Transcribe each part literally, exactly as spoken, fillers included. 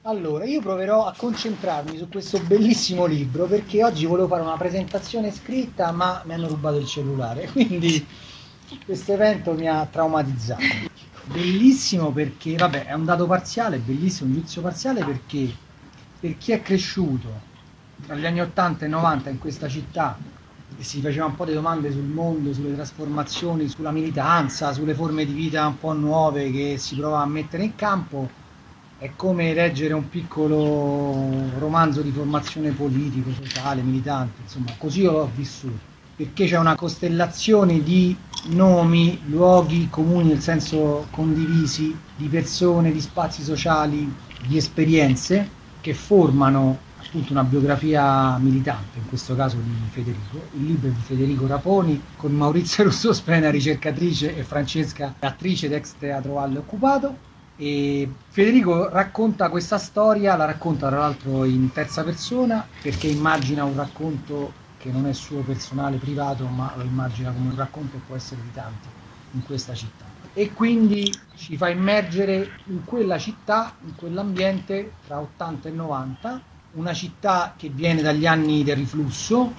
Allora, io proverò a concentrarmi su questo bellissimo libro perché oggi volevo fare una presentazione scritta, ma mi hanno rubato il cellulare, quindi questo evento mi ha traumatizzato. Bellissimo perché, vabbè, è un dato parziale, bellissimo, un giudizio parziale perché per chi è cresciuto tra gli anni ottanta e novanta in questa città e si faceva un po' di domande sul mondo, sulle trasformazioni, sulla militanza, sulle forme di vita un po' nuove che si prova a mettere in campo, è come leggere un piccolo romanzo di formazione politico, sociale, militante, insomma, così l'ho vissuto, perché c'è una costellazione di nomi, luoghi comuni nel senso condivisi, di persone, di spazi sociali, di esperienze che formano appunto una biografia militante, in questo caso di Federico. Il libro è di Federico Raponi, con Maurizia Russo Spena, ricercatrice, e Francesca, attrice d'ex Teatro Valle Occupato. E Federico racconta questa storia, la racconta tra l'altro in terza persona perché immagina un racconto che non è suo personale, privato, ma lo immagina come un racconto che può essere di tanti in questa città. E quindi ci fa immergere in quella città, in quell'ambiente tra ottanta e novanta, una città che viene dagli anni del riflusso,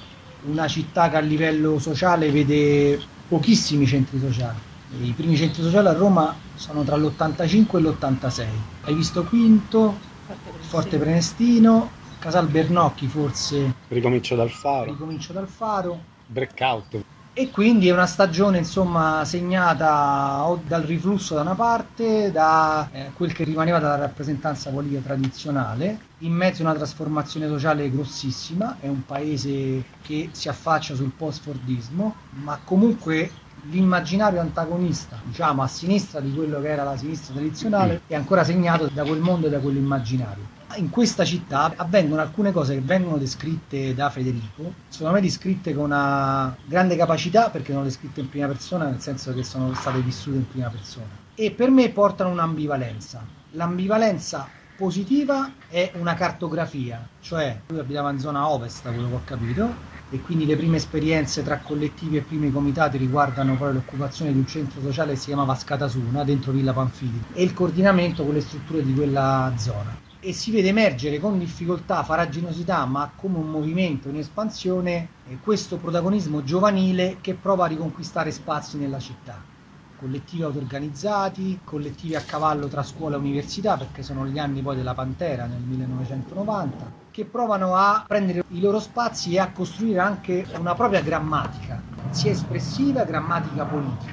una città che a livello sociale vede pochissimi centri sociali. I primi centri sociali a Roma sono tra l'ottantacinque e l'ottantasei. Hai visto Quinto, Forte Prenestino, Casal Bernocchi forse. Ricomincio dal faro. Ricomincio dal faro. Breakout. E quindi è una stagione insomma segnata o dal riflusso da una parte, da eh, quel che rimaneva dalla rappresentanza politica tradizionale, in mezzo a una trasformazione sociale grossissima. È un paese che si affaccia sul post-fordismo, ma comunque l'immaginario antagonista, diciamo a sinistra di quello che era la sinistra tradizionale, è ancora segnato da quel mondo e da quell'immaginario. In questa città avvengono alcune cose che vengono descritte da Federico, secondo me descritte con una grande capacità perché sono descritte in prima persona, nel senso che sono state vissute in prima persona, e per me portano un'ambivalenza. L'ambivalenza positiva è una cartografia, cioè lui abitava in zona ovest, da quello che ho capito, e quindi le prime esperienze tra collettivi e primi comitati riguardano poi l'occupazione di un centro sociale che si chiamava Scatasuna, dentro Villa Panfili, e il coordinamento con le strutture di quella zona. E si vede emergere con difficoltà, farraginosità, ma come un movimento in espansione, eh, questo protagonismo giovanile che prova a riconquistare spazi nella città. Collettivi auto-organizzati, collettivi a cavallo tra scuola e università, perché sono gli anni poi della Pantera nel millenovecentonovanta, che provano a prendere i loro spazi e a costruire anche una propria grammatica, sia espressiva, grammatica politica.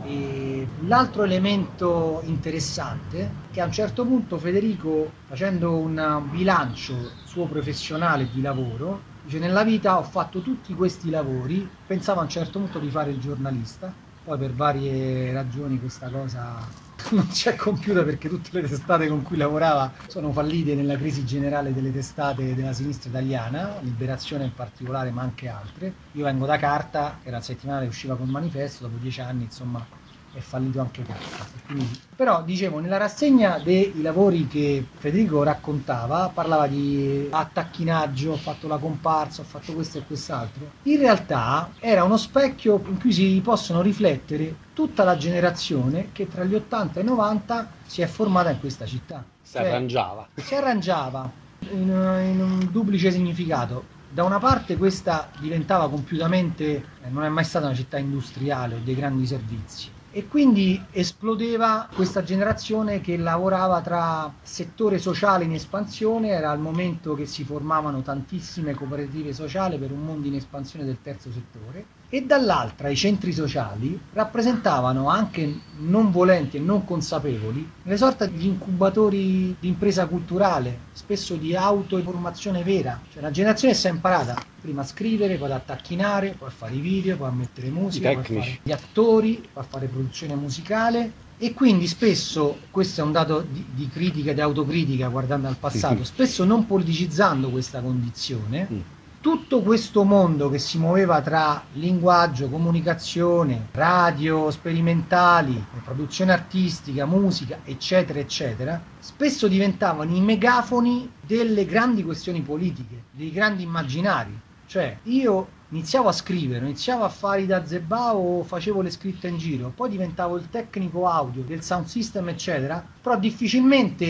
E l'altro elemento interessante, che a un certo punto Federico, facendo un bilancio suo professionale di lavoro, dice: nella vita ho fatto tutti questi lavori, pensavo a un certo punto di fare il giornalista, poi per varie ragioni questa cosa non si è compiuta perché tutte le testate con cui lavorava sono fallite nella crisi generale delle testate della sinistra italiana, Liberazione in particolare, ma anche altre. Io vengo da Carta, che era il settimanale che usciva col Manifesto, dopo dieci anni insomma è fallito anche Carta. Quindi, però dicevo, nella rassegna dei lavori che Federico raccontava parlava di attacchinaggio, ho fatto la comparsa, ho fatto questo e quest'altro. In realtà era uno specchio in cui si possono riflettere tutta la generazione che tra gli ottanta e i novanta si è formata in questa città. Si cioè, arrangiava. Si arrangiava in, in un duplice significato. Da una parte questa diventava compiutamente, eh, non è mai stata una città industriale o dei grandi servizi, e quindi esplodeva questa generazione che lavorava tra settore sociale in espansione, era il momento che si formavano tantissime cooperative sociali per un mondo in espansione del terzo settore, e dall'altra i centri sociali rappresentavano, anche non volenti e non consapevoli, le sorte di incubatori di impresa culturale, spesso di autoinformazione vera. Cioè la generazione si è imparata prima a scrivere, poi ad attacchinare, poi a fare i video, poi a mettere musica, poi a fare gli attori, poi a fare produzione musicale. E quindi spesso, questo è un dato di, di critica e di autocritica guardando al passato, spesso non politicizzando questa condizione, tutto questo mondo che si muoveva tra linguaggio, comunicazione, radio, sperimentali, produzione artistica, musica, eccetera, eccetera, spesso diventavano i megafoni delle grandi questioni politiche, dei grandi immaginari. Cioè, io iniziavo a scrivere, iniziavo a fare i Dazebà o facevo le scritte in giro, poi diventavo il tecnico audio del sound system, eccetera, però difficilmente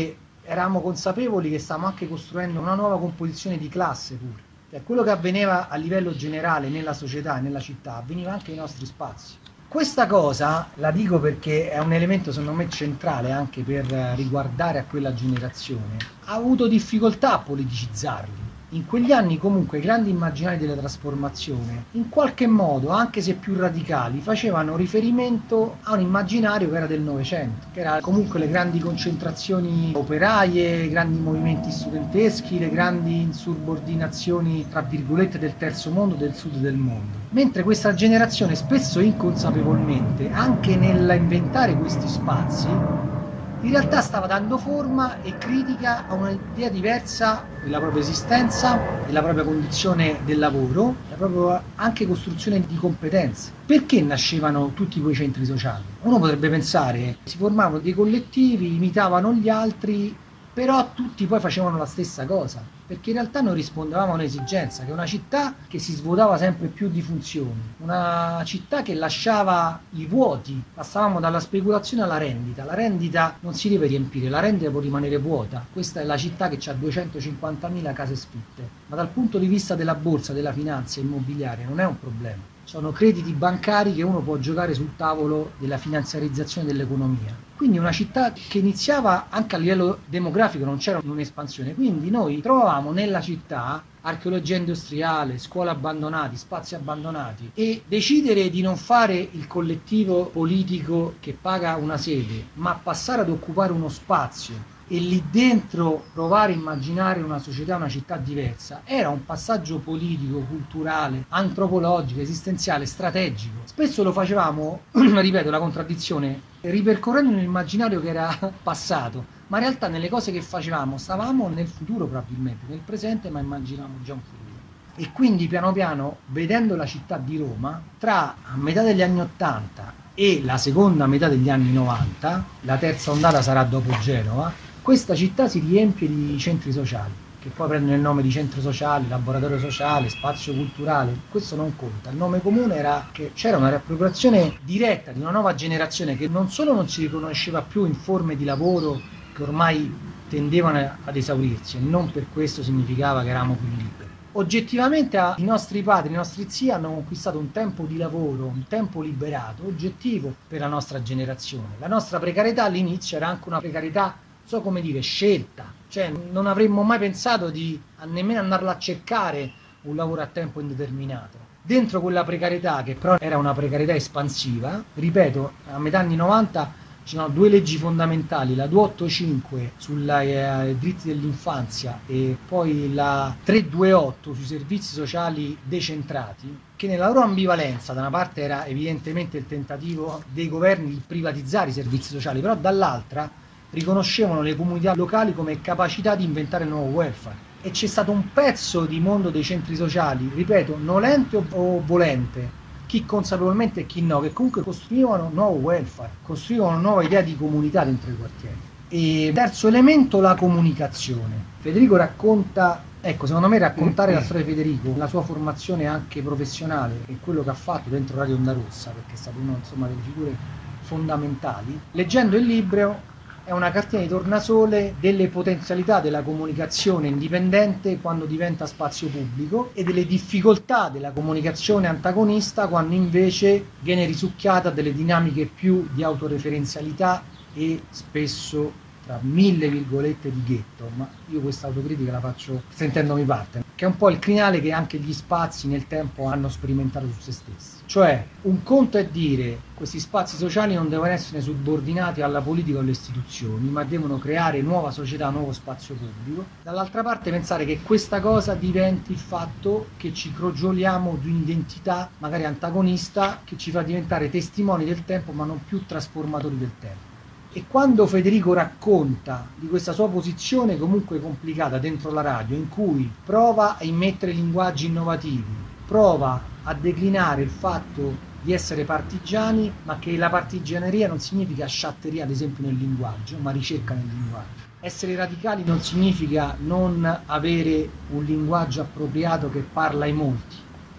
eravamo consapevoli che stavamo anche costruendo una nuova composizione di classe pure. Cioè, quello che avveniva a livello generale nella società e nella città avveniva anche nei nostri spazi. Questa cosa la dico perché è un elemento secondo me centrale anche per riguardare a quella generazione. Ha avuto difficoltà a politicizzarli. In quegli anni comunque i grandi immaginari della trasformazione, in qualche modo, anche se più radicali, facevano riferimento a un immaginario che era del Novecento, che era comunque le grandi concentrazioni operaie, i grandi movimenti studenteschi, le grandi insubordinazioni, tra virgolette, del terzo mondo, del sud del mondo. Mentre questa generazione, spesso inconsapevolmente, anche nell'inventare questi spazi, in realtà stava dando forma e critica a un'idea diversa della propria esistenza, della propria condizione del lavoro, della propria anche costruzione di competenze. Perché nascevano tutti quei centri sociali? Uno potrebbe pensare, si formavano dei collettivi, imitavano gli altri, però tutti poi facevano la stessa cosa, perché in realtà noi rispondevamo a un'esigenza, che è una città che si svuotava sempre più di funzioni, una città che lasciava i vuoti, passavamo dalla speculazione alla rendita, la rendita non si deve riempire, la rendita può rimanere vuota, questa è la città che ha duecentocinquantamila case sfitte, ma dal punto di vista della borsa, della finanza immobiliare non è un problema. Sono crediti bancari che uno può giocare sul tavolo della finanziarizzazione dell'economia. Quindi una città che iniziava anche a livello demografico, non c'era un'espansione, quindi noi trovavamo nella città archeologia industriale, scuole abbandonate, spazi abbandonati, e decidere di non fare il collettivo politico che paga una sede, ma passare ad occupare uno spazio e lì dentro provare a immaginare una società, una città diversa, era un passaggio politico, culturale, antropologico, esistenziale, strategico. Spesso lo facevamo, ripeto la contraddizione, ripercorrendo un immaginario che era passato, ma in realtà nelle cose che facevamo stavamo nel futuro probabilmente, nel presente, ma immaginavamo già un futuro. E quindi piano piano, vedendo la città di Roma, tra a metà degli anni ottanta e la seconda metà degli anni novanta, la terza ondata sarà dopo Genova, questa città si riempie di centri sociali, che poi prendono il nome di centro sociale, laboratorio sociale, spazio culturale, questo non conta. Il nome comune era che c'era una riappropriazione diretta di una nuova generazione che non solo non si riconosceva più in forme di lavoro che ormai tendevano ad esaurirsi, e non per questo significava che eravamo più liberi. Oggettivamente i nostri padri, i nostri zii hanno conquistato un tempo di lavoro, un tempo liberato, oggettivo per la nostra generazione. La nostra precarietà all'inizio era anche una precarietà, so come dire, scelta, cioè non avremmo mai pensato di a nemmeno andarla a cercare un lavoro a tempo indeterminato. Dentro quella precarietà, che però era una precarietà espansiva, ripeto, a metà anni novanta ci sono due leggi fondamentali, la duecentoottantacinque sui eh, diritti dell'infanzia e poi la trecentoventotto sui servizi sociali decentrati, che nella loro ambivalenza da una parte era evidentemente il tentativo dei governi di privatizzare i servizi sociali, però dall'altra riconoscevano le comunità locali come capacità di inventare il nuovo welfare. E c'è stato un pezzo di mondo dei centri sociali, ripeto, nolente o volente, chi consapevolmente e chi no, che comunque costruivano nuovo welfare, costruivano una nuova idea di comunità dentro i quartieri. E terzo elemento, la comunicazione. Federico racconta, ecco, secondo me raccontare la storia di Federico, la sua formazione anche professionale e quello che ha fatto dentro Radio Onda Rossa, perché è stato una, insomma, delle figure fondamentali. Leggendo il libro è una cartina di tornasole delle potenzialità della comunicazione indipendente quando diventa spazio pubblico e delle difficoltà della comunicazione antagonista quando invece viene risucchiata delle dinamiche più di autoreferenzialità e spesso tra mille virgolette di ghetto, ma io questa autocritica la faccio sentendomi parte, che è un po' il crinale che anche gli spazi nel tempo hanno sperimentato su se stessi. Cioè, un conto è dire questi spazi sociali non devono essere subordinati alla politica o alle istituzioni, ma devono creare nuova società, nuovo spazio pubblico. Dall'altra parte pensare che questa cosa diventi il fatto che ci crogioliamo di un'identità magari antagonista che ci fa diventare testimoni del tempo ma non più trasformatori del tempo. E quando Federico racconta di questa sua posizione comunque complicata dentro la radio, in cui prova a immettere linguaggi innovativi, prova a declinare il fatto di essere partigiani, ma che la partigianeria non significa sciatteria ad esempio nel linguaggio, ma ricerca nel linguaggio. Essere radicali non significa non avere un linguaggio appropriato che parla ai molti,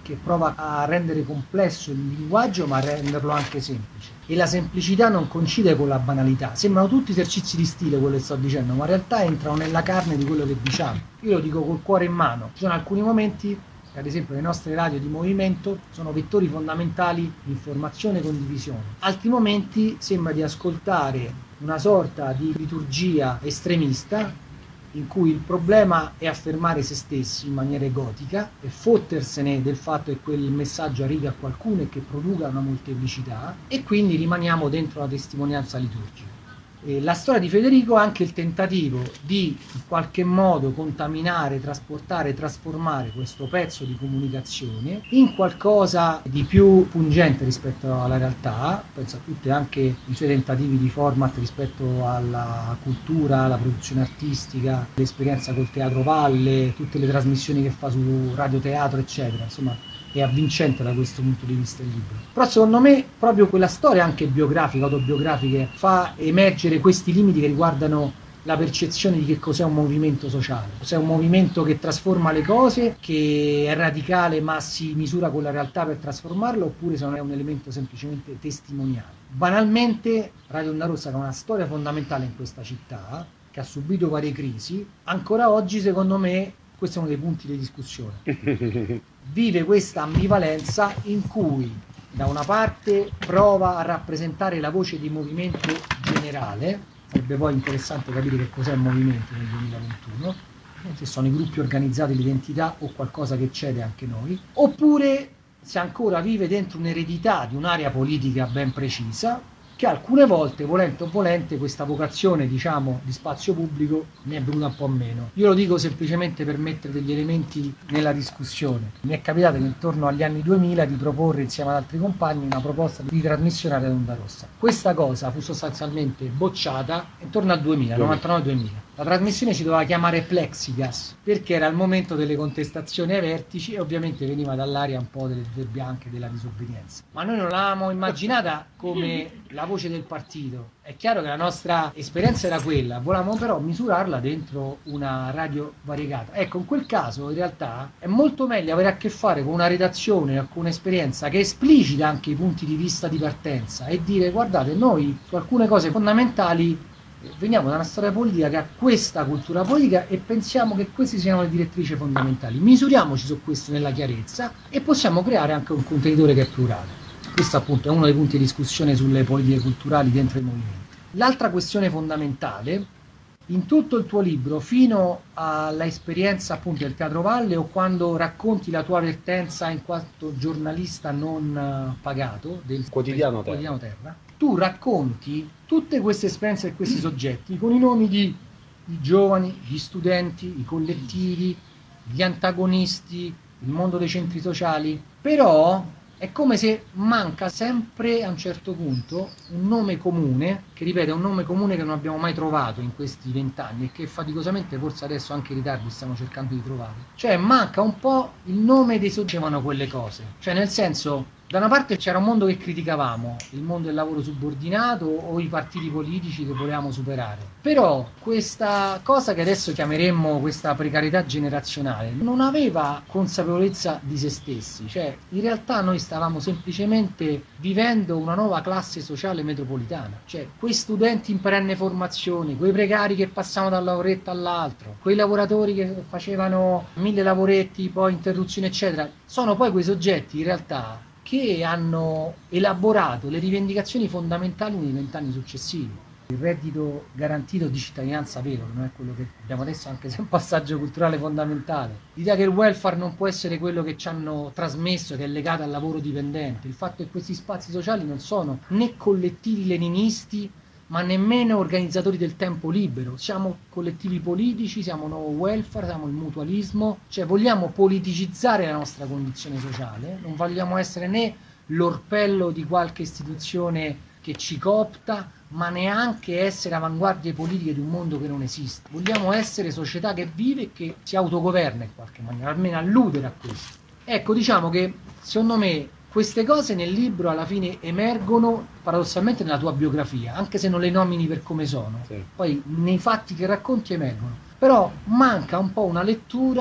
che prova a rendere complesso il linguaggio ma a renderlo anche semplice. E la semplicità non coincide con la banalità. Sembrano tutti esercizi di stile quello che sto dicendo, ma in realtà entrano nella carne di quello che diciamo. Io lo dico col cuore in mano. Ci sono alcuni momenti, ad esempio le nostre radio di movimento, sono vettori fondamentali di informazione e condivisione. Altri momenti sembra di ascoltare una sorta di liturgia estremista in cui il problema è affermare se stessi in maniera egotica e fottersene del fatto che quel messaggio arrivi a qualcuno e che produca una molteplicità, e quindi rimaniamo dentro la testimonianza liturgica. E la storia di Federico è anche il tentativo di in qualche modo contaminare, trasportare, trasformare questo pezzo di comunicazione in qualcosa di più pungente rispetto alla realtà. Penso a tutti anche i suoi tentativi di format rispetto alla cultura, alla produzione artistica, l'esperienza col Teatro Valle, tutte le trasmissioni che fa su radioteatro eccetera, insomma è avvincente da questo punto di vista il libro. Però secondo me proprio quella storia anche biografica, autobiografica, fa emergere questi limiti che riguardano la percezione di che cos'è un movimento sociale. Cos'è un movimento che trasforma le cose, che è radicale ma si misura con la realtà per trasformarlo, oppure se non è un elemento semplicemente testimoniale. Banalmente Radio Onda Rossa, che ha una storia fondamentale in questa città, che ha subito varie crisi, ancora oggi secondo me questo è uno dei punti di discussione. Vive questa ambivalenza in cui da una parte prova a rappresentare la voce di movimento generale, sarebbe poi interessante capire che cos'è il movimento nel duemilaventuno, se sono i gruppi organizzati, l'identità o qualcosa che cede anche noi, oppure se ancora vive dentro un'eredità di un'area politica ben precisa, che alcune volte, volente o volente, questa vocazione, diciamo, di spazio pubblico ne è venuta un po' meno. Io lo dico semplicemente per mettere degli elementi nella discussione. Mi è capitato che intorno agli anni duemila di proporre insieme ad altri compagni una proposta di trasmissione a Radio Onda Rossa. Questa cosa fu sostanzialmente bocciata intorno al duemila, novantanove duemila. La trasmissione si doveva chiamare Plexigas perché era il momento delle contestazioni ai vertici e ovviamente veniva dall'area un po' delle due bianche della disobbedienza. Ma noi non l'avevamo immaginata come la voce del partito. È chiaro che la nostra esperienza era quella, volevamo però misurarla dentro una radio variegata. Ecco, in quel caso in realtà è molto meglio avere a che fare con una redazione, con un'esperienza che esplicita anche i punti di vista di partenza e dire guardate, noi su alcune cose fondamentali veniamo da una storia politica che ha questa cultura politica e pensiamo che queste siano le direttrici fondamentali. Misuriamoci su questo nella chiarezza e possiamo creare anche un contenitore che è plurale. Questo appunto è uno dei punti di discussione sulle politiche culturali dentro i movimenti. L'altra questione fondamentale, in tutto il tuo libro, fino alla esperienza appunto del Teatro Valle o quando racconti la tua vertenza in quanto giornalista non pagato del Quotidiano Terra, Quotidiano Terra, tu racconti tutte queste esperienze e questi soggetti con i nomi di, di giovani, gli studenti, i collettivi, gli antagonisti, il mondo dei centri sociali, però è come se manca sempre a un certo punto un nome comune, che ripeto è un nome comune che non abbiamo mai trovato in questi vent'anni e che faticosamente forse adesso anche in ritardo stiamo cercando di trovare. Cioè manca un po' il nome dei soggetti che facevano quelle cose, cioè nel senso da una parte c'era un mondo che criticavamo, il mondo del lavoro subordinato o i partiti politici che volevamo superare, però questa cosa che adesso chiameremmo questa precarietà generazionale non aveva consapevolezza di se stessi, cioè in realtà noi stavamo semplicemente vivendo una nuova classe sociale metropolitana, cioè quei studenti in perenne formazione, quei precari che passavano da un lavoretto all'altro, quei lavoratori che facevano mille lavoretti, poi interruzioni eccetera, sono poi quei soggetti in realtà che hanno elaborato le rivendicazioni fondamentali nei vent'anni successivi. Il reddito garantito di cittadinanza vero, non è quello che abbiamo adesso, anche se è un passaggio culturale fondamentale. L'idea che il welfare non può essere quello che ci hanno trasmesso, che è legato al lavoro dipendente. Il fatto che questi spazi sociali non sono né collettivi leninisti, ma nemmeno organizzatori del tempo libero. Siamo collettivi politici, siamo nuovo welfare, siamo il mutualismo, cioè vogliamo politicizzare la nostra condizione sociale, non vogliamo essere né l'orpello di qualche istituzione che ci coopta, ma neanche essere avanguardie politiche di un mondo che non esiste. Vogliamo essere società che vive e che si autogoverna in qualche maniera, almeno alludere a questo. Ecco, diciamo che secondo me queste cose nel libro alla fine emergono paradossalmente nella tua biografia, anche se non le nomini per come sono. Sì. Poi nei fatti che racconti emergono. Però manca un po' una lettura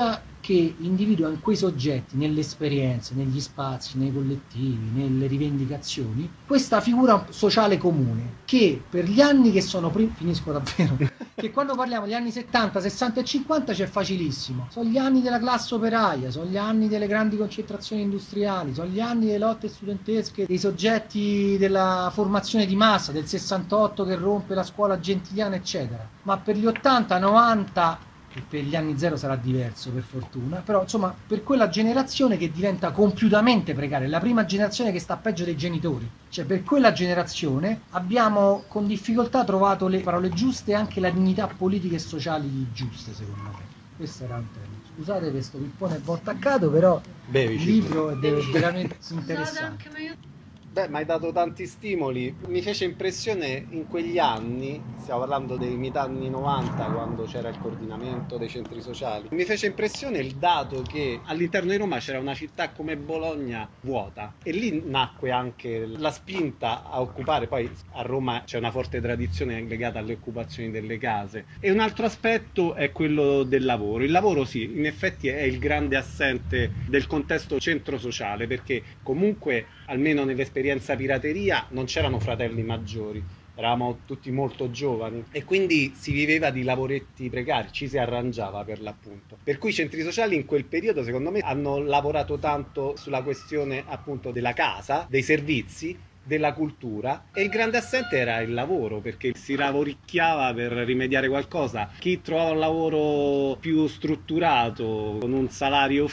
che individua in quei soggetti, nelle esperienze, negli spazi, nei collettivi, nelle rivendicazioni, questa figura sociale comune, che per gli anni che sono prima, finisco davvero, che quando parliamo degli anni settanta, sessanta e cinquanta c'è facilissimo, sono gli anni della classe operaia, sono gli anni delle grandi concentrazioni industriali, sono gli anni delle lotte studentesche, dei soggetti della formazione di massa, del sessantotto che rompe la scuola gentiliana, eccetera. Ma per gli ottanta, novanta, e per gli anni zero sarà diverso per fortuna, però insomma per quella generazione che diventa compiutamente precaria, la prima generazione che sta peggio dei genitori, cioè per quella generazione abbiamo con difficoltà trovato le parole giuste e anche la dignità politiche e sociali giuste, secondo me. Questo era un tema. Scusate questo pippone un po' attaccato, però Bevi, il libro è veramente interessante. Beh, mi hai dato tanti stimoli. Mi fece impressione in quegli anni, stiamo parlando dei metà anni novanta, quando c'era il coordinamento dei centri sociali, mi fece impressione il dato che all'interno di Roma c'era una città come Bologna vuota, e lì nacque anche la spinta a occupare. Poi a Roma c'è una forte tradizione legata alle occupazioni delle case, e un altro aspetto è quello del lavoro. Il lavoro, sì, in effetti è il grande assente del contesto centro sociale, perché comunque almeno nell'esperienza pirateria non c'erano fratelli maggiori, eravamo tutti molto giovani e quindi si viveva di lavoretti precari, ci si arrangiava per l'appunto. Per cui i centri sociali in quel periodo secondo me hanno lavorato tanto sulla questione appunto della casa, dei servizi, della cultura, e il grande assente era il lavoro, perché si lavoricchiava per rimediare qualcosa. Chi trovava un lavoro più strutturato con un salario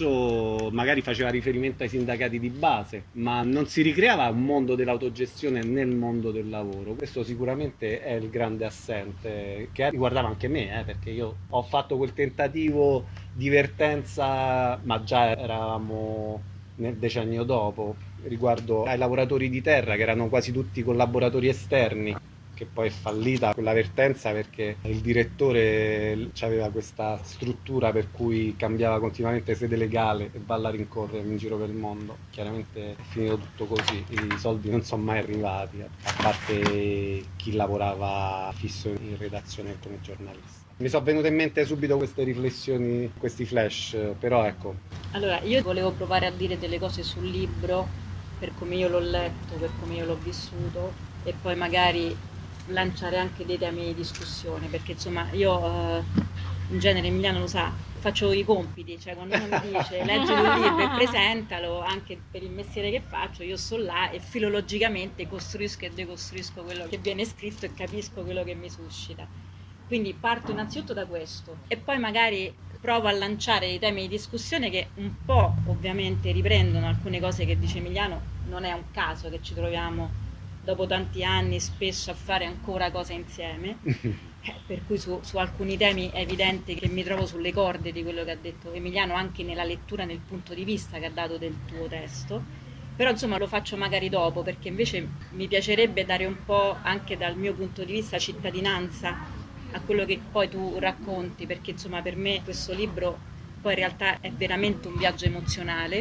fisso magari faceva riferimento ai sindacati di base, ma non si ricreava un mondo dell'autogestione nel mondo del lavoro. Questo sicuramente è il grande assente, che riguardava anche me, eh, perché io ho fatto quel tentativo di vertenza, ma già eravamo nel decennio dopo, riguardo ai lavoratori di terra, che erano quasi tutti collaboratori esterni, che poi è fallita quella vertenza perché il direttore aveva questa struttura per cui cambiava continuamente sede legale e balla a rincorrere in giro per il mondo. Chiaramente è finito tutto così, i soldi non sono mai arrivati, a parte chi lavorava fisso in redazione come giornalista. Mi sono venute in mente subito queste riflessioni, questi flash, però ecco. Allora, io volevo provare a dire delle cose sul libro, per come io l'ho letto, per come io l'ho vissuto, e poi magari lanciare anche dei temi di discussione, perché insomma io eh, in genere, Emiliano lo sa, faccio i compiti, cioè quando uno mi dice leggi un libro e presentalo, anche per il mestiere che faccio, io sto là e filologicamente costruisco e decostruisco quello che viene scritto e capisco quello che mi suscita. Quindi parto innanzitutto da questo e poi magari provo a lanciare dei temi di discussione che un po' ovviamente riprendono alcune cose che dice Emiliano. Non è un caso che ci troviamo dopo tanti anni spesso a fare ancora cose insieme, eh, per cui su, su alcuni temi è evidente che mi trovo sulle corde di quello che ha detto Emiliano, anche nella lettura, nel punto di vista che ha dato del tuo testo. Però insomma lo faccio magari dopo, perché invece mi piacerebbe dare un po' anche dal mio punto di vista cittadinanza a quello che poi tu racconti, perché insomma per me questo libro poi in realtà è veramente un viaggio emozionale,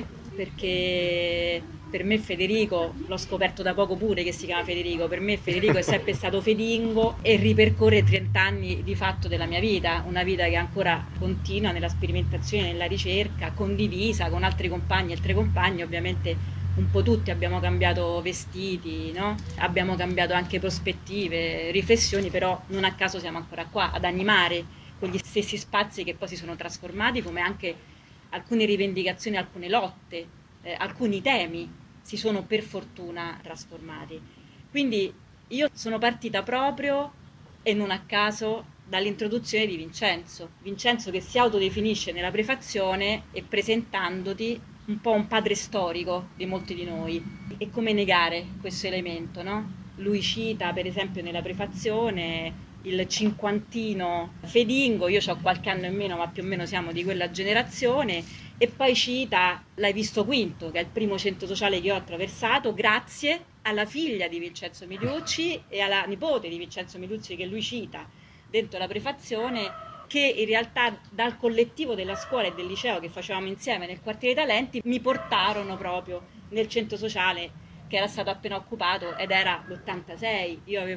perché per me Federico, l'ho scoperto da poco pure che si chiama Federico, per me Federico è sempre stato Fedingo e ripercorre trenta anni di fatto della mia vita, una vita che ancora continua nella sperimentazione, nella ricerca, condivisa con altri compagni e altre compagne. Ovviamente un po' tutti abbiamo cambiato vestiti, no? Abbiamo cambiato anche prospettive, riflessioni, però non a caso siamo ancora qua ad animare quegli stessi spazi che poi si sono trasformati, come anche alcune rivendicazioni, alcune lotte, eh, alcuni temi si sono per fortuna trasformati. Quindi io sono partita proprio, e non a caso, dall'introduzione di Vincenzo. Vincenzo che si autodefinisce nella prefazione e presentandoti un po' un padre storico di molti di noi. E come negare questo elemento, no? Lui cita per esempio nella prefazione il cinquantino Fedingo, io ho qualche anno in meno ma più o meno siamo di quella generazione, e poi cita L'hai visto Quinto, che è il primo centro sociale che ho attraversato grazie alla figlia di Vincenzo Miliucci e alla nipote di Vincenzo Miliucci, che lui cita dentro la prefazione, che in realtà dal collettivo della scuola e del liceo che facevamo insieme nel quartiere Talenti mi portarono proprio nel centro sociale che era stato appena occupato, ed era l'ottantasei, io avevo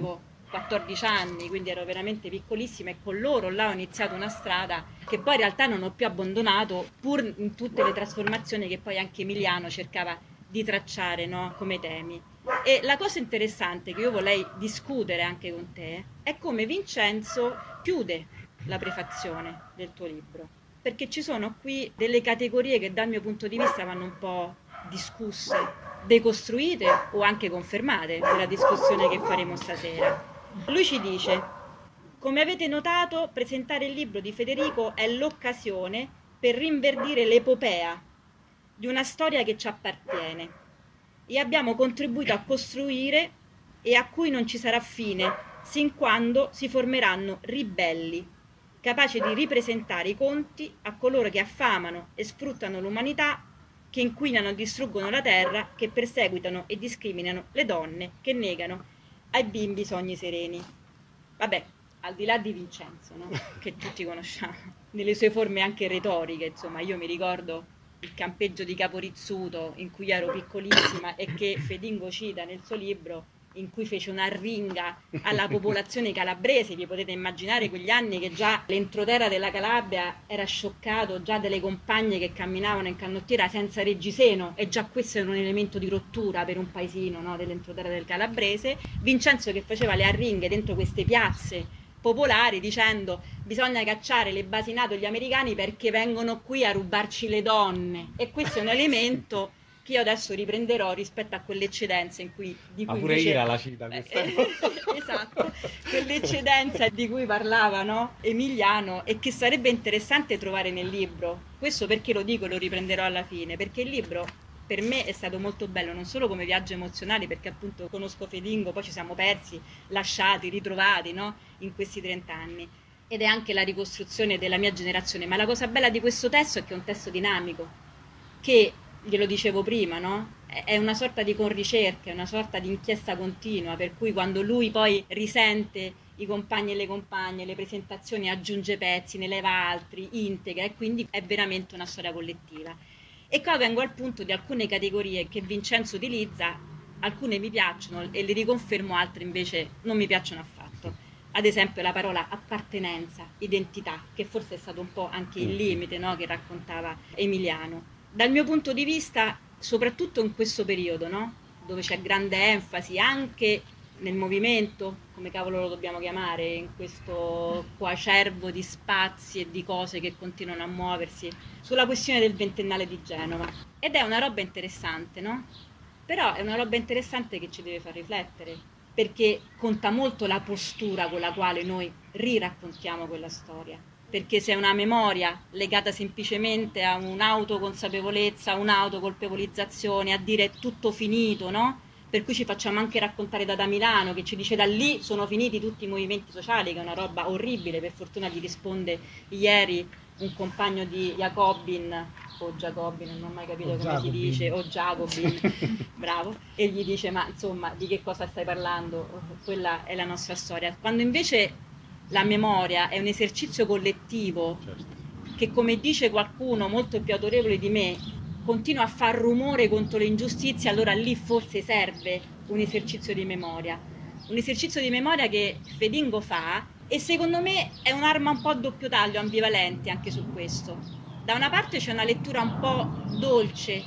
quattordici anni, quindi ero veramente piccolissima, e con loro là ho iniziato una strada che poi in realtà non ho più abbandonato, pur in tutte le trasformazioni che poi anche Emiliano cercava di tracciare, no, come temi. E la cosa interessante che io vorrei discutere anche con te è come Vincenzo chiude la prefazione del tuo libro, perché ci sono qui delle categorie che dal mio punto di vista vanno un po' discusse, decostruite o anche confermate nella discussione che faremo stasera. Lui ci dice: come avete notato, presentare il libro di Federico è l'occasione per rinverdire l'epopea di una storia che ci appartiene e abbiamo contribuito a costruire e a cui non ci sarà fine, sin quando si formeranno ribelli, capaci di ripresentare i conti a coloro che affamano e sfruttano l'umanità, che inquinano e distruggono la terra, che perseguitano e discriminano le donne, che negano ai bimbi sogni sereni. Vabbè, al di là di Vincenzo, no? Che tutti conosciamo, nelle sue forme anche retoriche, insomma, io mi ricordo il campeggio di Caporizzuto in cui ero piccolissima e che Fedingo cita nel suo libro, in cui fece una arringa alla popolazione calabrese. Vi potete immaginare quegli anni che già l'entroterra della Calabria era scioccato già delle compagne che camminavano in canottiera senza reggiseno, e già questo era un elemento di rottura per un paesino, no, dell'entroterra del Calabrese. Vincenzo che faceva le arringhe dentro queste piazze popolari dicendo: bisogna cacciare le basi NATO gli americani perché vengono qui a rubarci le donne. E questo è un elemento che io adesso riprenderò rispetto a quell'eccedenza in cui di cui ah, pure invece... Ira la cita questa eh, esatto, quell'eccedenza di cui parlava, no, Emiliano, e che sarebbe interessante trovare nel libro. Questo perché lo dico e lo riprenderò alla fine, perché il libro per me è stato molto bello, non solo come viaggio emozionale, perché appunto conosco Fedingo, poi ci siamo persi, lasciati, ritrovati, no, in questi trent'anni, ed è anche la ricostruzione della mia generazione. Ma la cosa bella di questo testo è che è un testo dinamico, che, glielo dicevo prima, no, è una sorta di conricerca, è una sorta di inchiesta continua, per cui quando lui poi risente i compagni e le compagne, le presentazioni, aggiunge pezzi, ne leva altri, integra, e quindi è veramente una storia collettiva. E qua vengo al punto di alcune categorie che Vincenzo utilizza, alcune mi piacciono e le riconfermo, altre invece non mi piacciono affatto. Ad esempio la parola appartenenza, identità, che forse è stato un po' anche il limite, no, che raccontava Emiliano. Dal mio punto di vista, soprattutto in questo periodo, no, dove c'è grande enfasi anche nel movimento, come cavolo lo dobbiamo chiamare, in questo coacervo di spazi e di cose che continuano a muoversi, sulla questione del ventennale di Genova. Ed è una roba interessante, no? Però è una roba interessante che ci deve far riflettere, perché conta molto la postura con la quale noi riraccontiamo quella storia. Perché se è una memoria legata semplicemente a un'autoconsapevolezza, un'autocolpevolizzazione, a dire tutto finito, no? Per cui ci facciamo anche raccontare da, da Milano, che ci dice da lì sono finiti tutti i movimenti sociali, che è una roba orribile. Per fortuna gli risponde ieri un compagno di Jacobin, o Jacobin, non ho mai capito o come Jacobin. si dice, o Jacobin, bravo, e gli dice: ma insomma, di che cosa stai parlando? Quella è la nostra storia. Quando invece la memoria è un esercizio collettivo, certo, che, come dice qualcuno molto più autorevole di me, continua a far rumore contro le ingiustizie, allora lì forse serve un esercizio di memoria. Un esercizio di memoria che Fedingo fa, e secondo me è un'arma un po' a doppio taglio, ambivalente anche su questo. Da una parte c'è una lettura un po' dolce,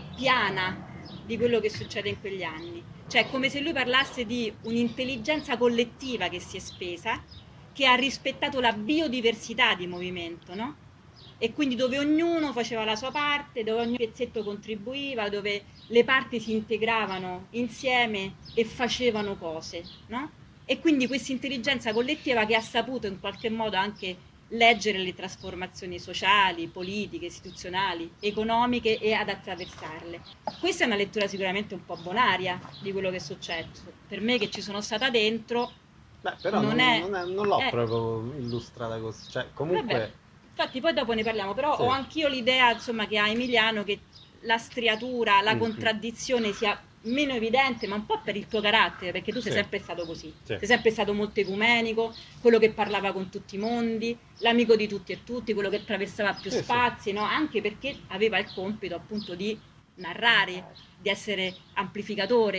piana di quello che succede in quegli anni. Cioè, come se lui parlasse di un'intelligenza collettiva che si è spesa, che ha rispettato la biodiversità di movimento, no? E quindi dove ognuno faceva la sua parte, dove ogni pezzetto contribuiva, dove le parti si integravano insieme e facevano cose, no? E quindi questa intelligenza collettiva che ha saputo in qualche modo anche leggere le trasformazioni sociali, politiche, istituzionali, economiche e ad attraversarle. Questa è una lettura sicuramente un po' bonaria di quello che è successo. Per me, che ci sono stata dentro, Beh, però non, non, è, non, è, non l'ho è, proprio illustrata così, cioè comunque... Vabbè, infatti poi dopo ne parliamo, però sì, ho anch'io l'idea, insomma, che ha Emiliano, che la striatura, la mm-hmm. contraddizione sia meno evidente, ma un po' per il tuo carattere, perché tu sei sì. sempre stato così, sì. sei sempre stato molto ecumenico, quello che parlava con tutti i mondi, l'amico di tutti e tutti, quello che attraversava più sì, spazi, sì. no? Anche perché aveva il compito appunto di narrare, di essere amplificatore,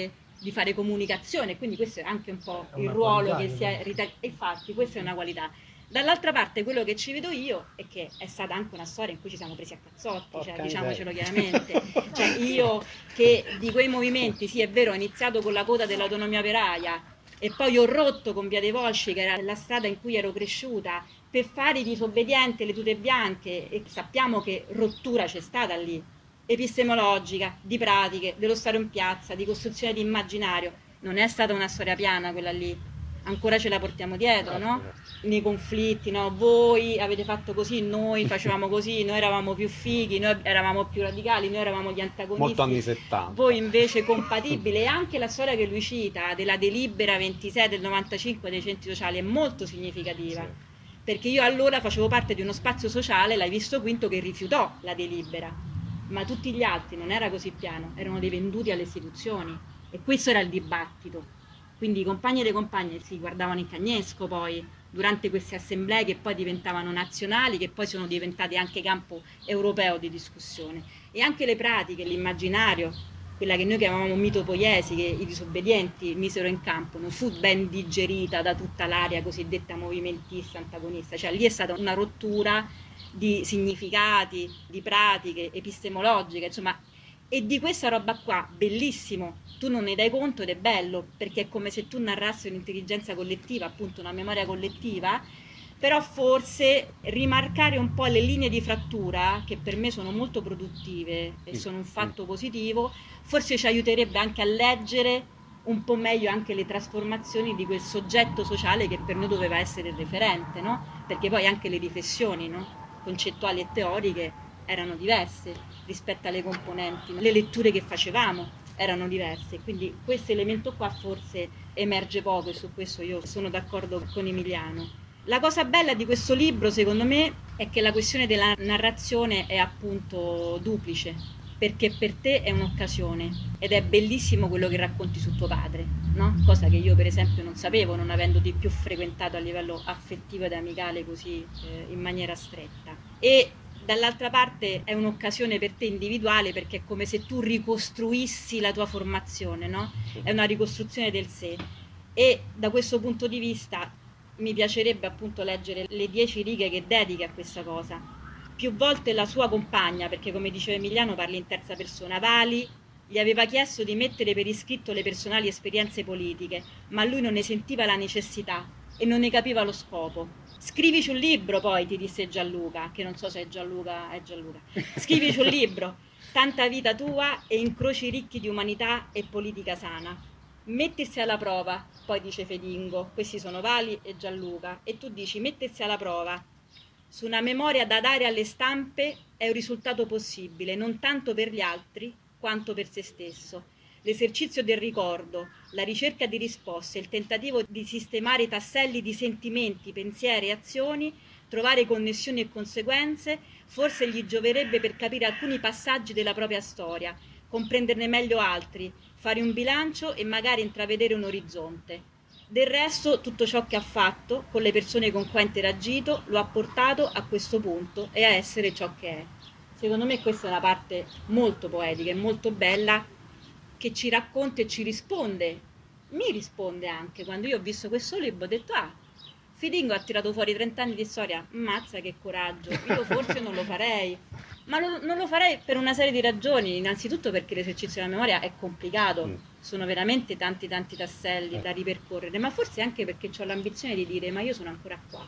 di fare comunicazione, quindi questo è anche un po' È il una ruolo qualità, che si è rita- infatti questa è una qualità. Dall'altra parte quello che ci vedo io è che è stata anche una storia in cui ci siamo presi a cazzotti, cioè, Porca diciamocelo miseria. chiaramente, cioè io che di quei movimenti, sì è vero, ho iniziato con la coda dell'autonomia operaia e poi ho rotto con Via dei Volsci, che era la strada in cui ero cresciuta, per fare i disobbedienti, le tute bianche, e sappiamo che rottura c'è stata lì, epistemologica, di pratiche, dello stare in piazza, di costruzione di immaginario. Non è stata una storia piana quella lì, ancora ce la portiamo dietro, no? Nei conflitti, no? Voi avete fatto così, noi facevamo così, noi eravamo più fighi, noi eravamo più radicali, noi eravamo gli antagonisti. Molto anni settanta. Voi invece compatibili. E anche la storia che lui cita della delibera ventisei del novantacinque dei centri sociali è molto significativa. Sì. Perché io allora facevo parte di uno spazio sociale, l'hai visto Quinto, che rifiutò la delibera, ma tutti gli altri non era così piano, erano dei venduti alle istituzioni, e questo era il dibattito. Quindi i compagni e le compagne si guardavano in cagnesco poi durante queste assemblee, che poi diventavano nazionali, che poi sono diventate anche campo europeo di discussione. E anche le pratiche, l'immaginario, quella che noi chiamavamo mitopoiesi, che i disobbedienti misero in campo, non fu ben digerita da tutta l'area cosiddetta movimentista, antagonista, cioè lì è stata una rottura di significati, di pratiche, epistemologiche, insomma, e di questa roba qua, bellissimo, tu non ne dai conto ed è bello, perché è come se tu narrassi un'intelligenza collettiva, appunto una memoria collettiva, però forse rimarcare un po' le linee di frattura, che per me sono molto produttive e sono un fatto positivo, forse ci aiuterebbe anche a leggere un po' meglio anche le trasformazioni di quel soggetto sociale che per noi doveva essere il referente, no? Perché poi anche le riflessioni, no? Concettuali e teoriche erano diverse rispetto alle componenti, le letture che facevamo erano diverse, quindi questo elemento qua forse emerge poco, e su questo io sono d'accordo con Emiliano. La cosa bella di questo libro, secondo me, è che la questione della narrazione è appunto duplice, perché per te è un'occasione ed è bellissimo quello che racconti su tuo padre, no? Cosa che io per esempio non sapevo, non avendoti più frequentato a livello affettivo ed amicale così eh, in maniera stretta. E dall'altra parte è un'occasione per te individuale, perché è come se tu ricostruissi la tua formazione, no? È una ricostruzione del sé, e da questo punto di vista mi piacerebbe appunto leggere le dieci righe che dedica a questa cosa. Più volte la sua compagna, perché come diceva Emiliano parli in terza persona, Vali, gli aveva chiesto di mettere per iscritto le personali esperienze politiche, ma lui non ne sentiva la necessità e non ne capiva lo scopo. Scrivici un libro poi, ti disse Gianluca, che non so se è Gianluca, è Gianluca. Scrivici un libro, tanta vita tua e incroci ricchi di umanità e politica sana. Mettersi alla prova, poi dice Fedingo, questi sono Vali e Gianluca, e tu dici mettersi alla prova su una memoria da dare alle stampe è un risultato possibile, non tanto per gli altri quanto per se stesso. L'esercizio del ricordo, la ricerca di risposte, il tentativo di sistemare i tasselli di sentimenti, pensieri e azioni, trovare connessioni e conseguenze, forse gli gioverebbe per capire alcuni passaggi della propria storia, comprenderne meglio altri, fare un bilancio e magari intravedere un orizzonte. Del resto, tutto ciò che ha fatto, con le persone con cui ha interagito, lo ha portato a questo punto e a essere ciò che è. Secondo me questa è una parte molto poetica e molto bella, che ci racconta e ci risponde, mi risponde anche. Quando io ho visto questo libro ho detto, ah, Fidingo ha tirato fuori trent'anni di storia, mazza che coraggio, io forse non lo farei, ma lo, non lo farei per una serie di ragioni, innanzitutto perché l'esercizio della memoria è complicato, mm. sono veramente tanti tanti tasselli eh. da ripercorrere, ma forse anche perché ho l'ambizione di dire, ma io sono ancora qua,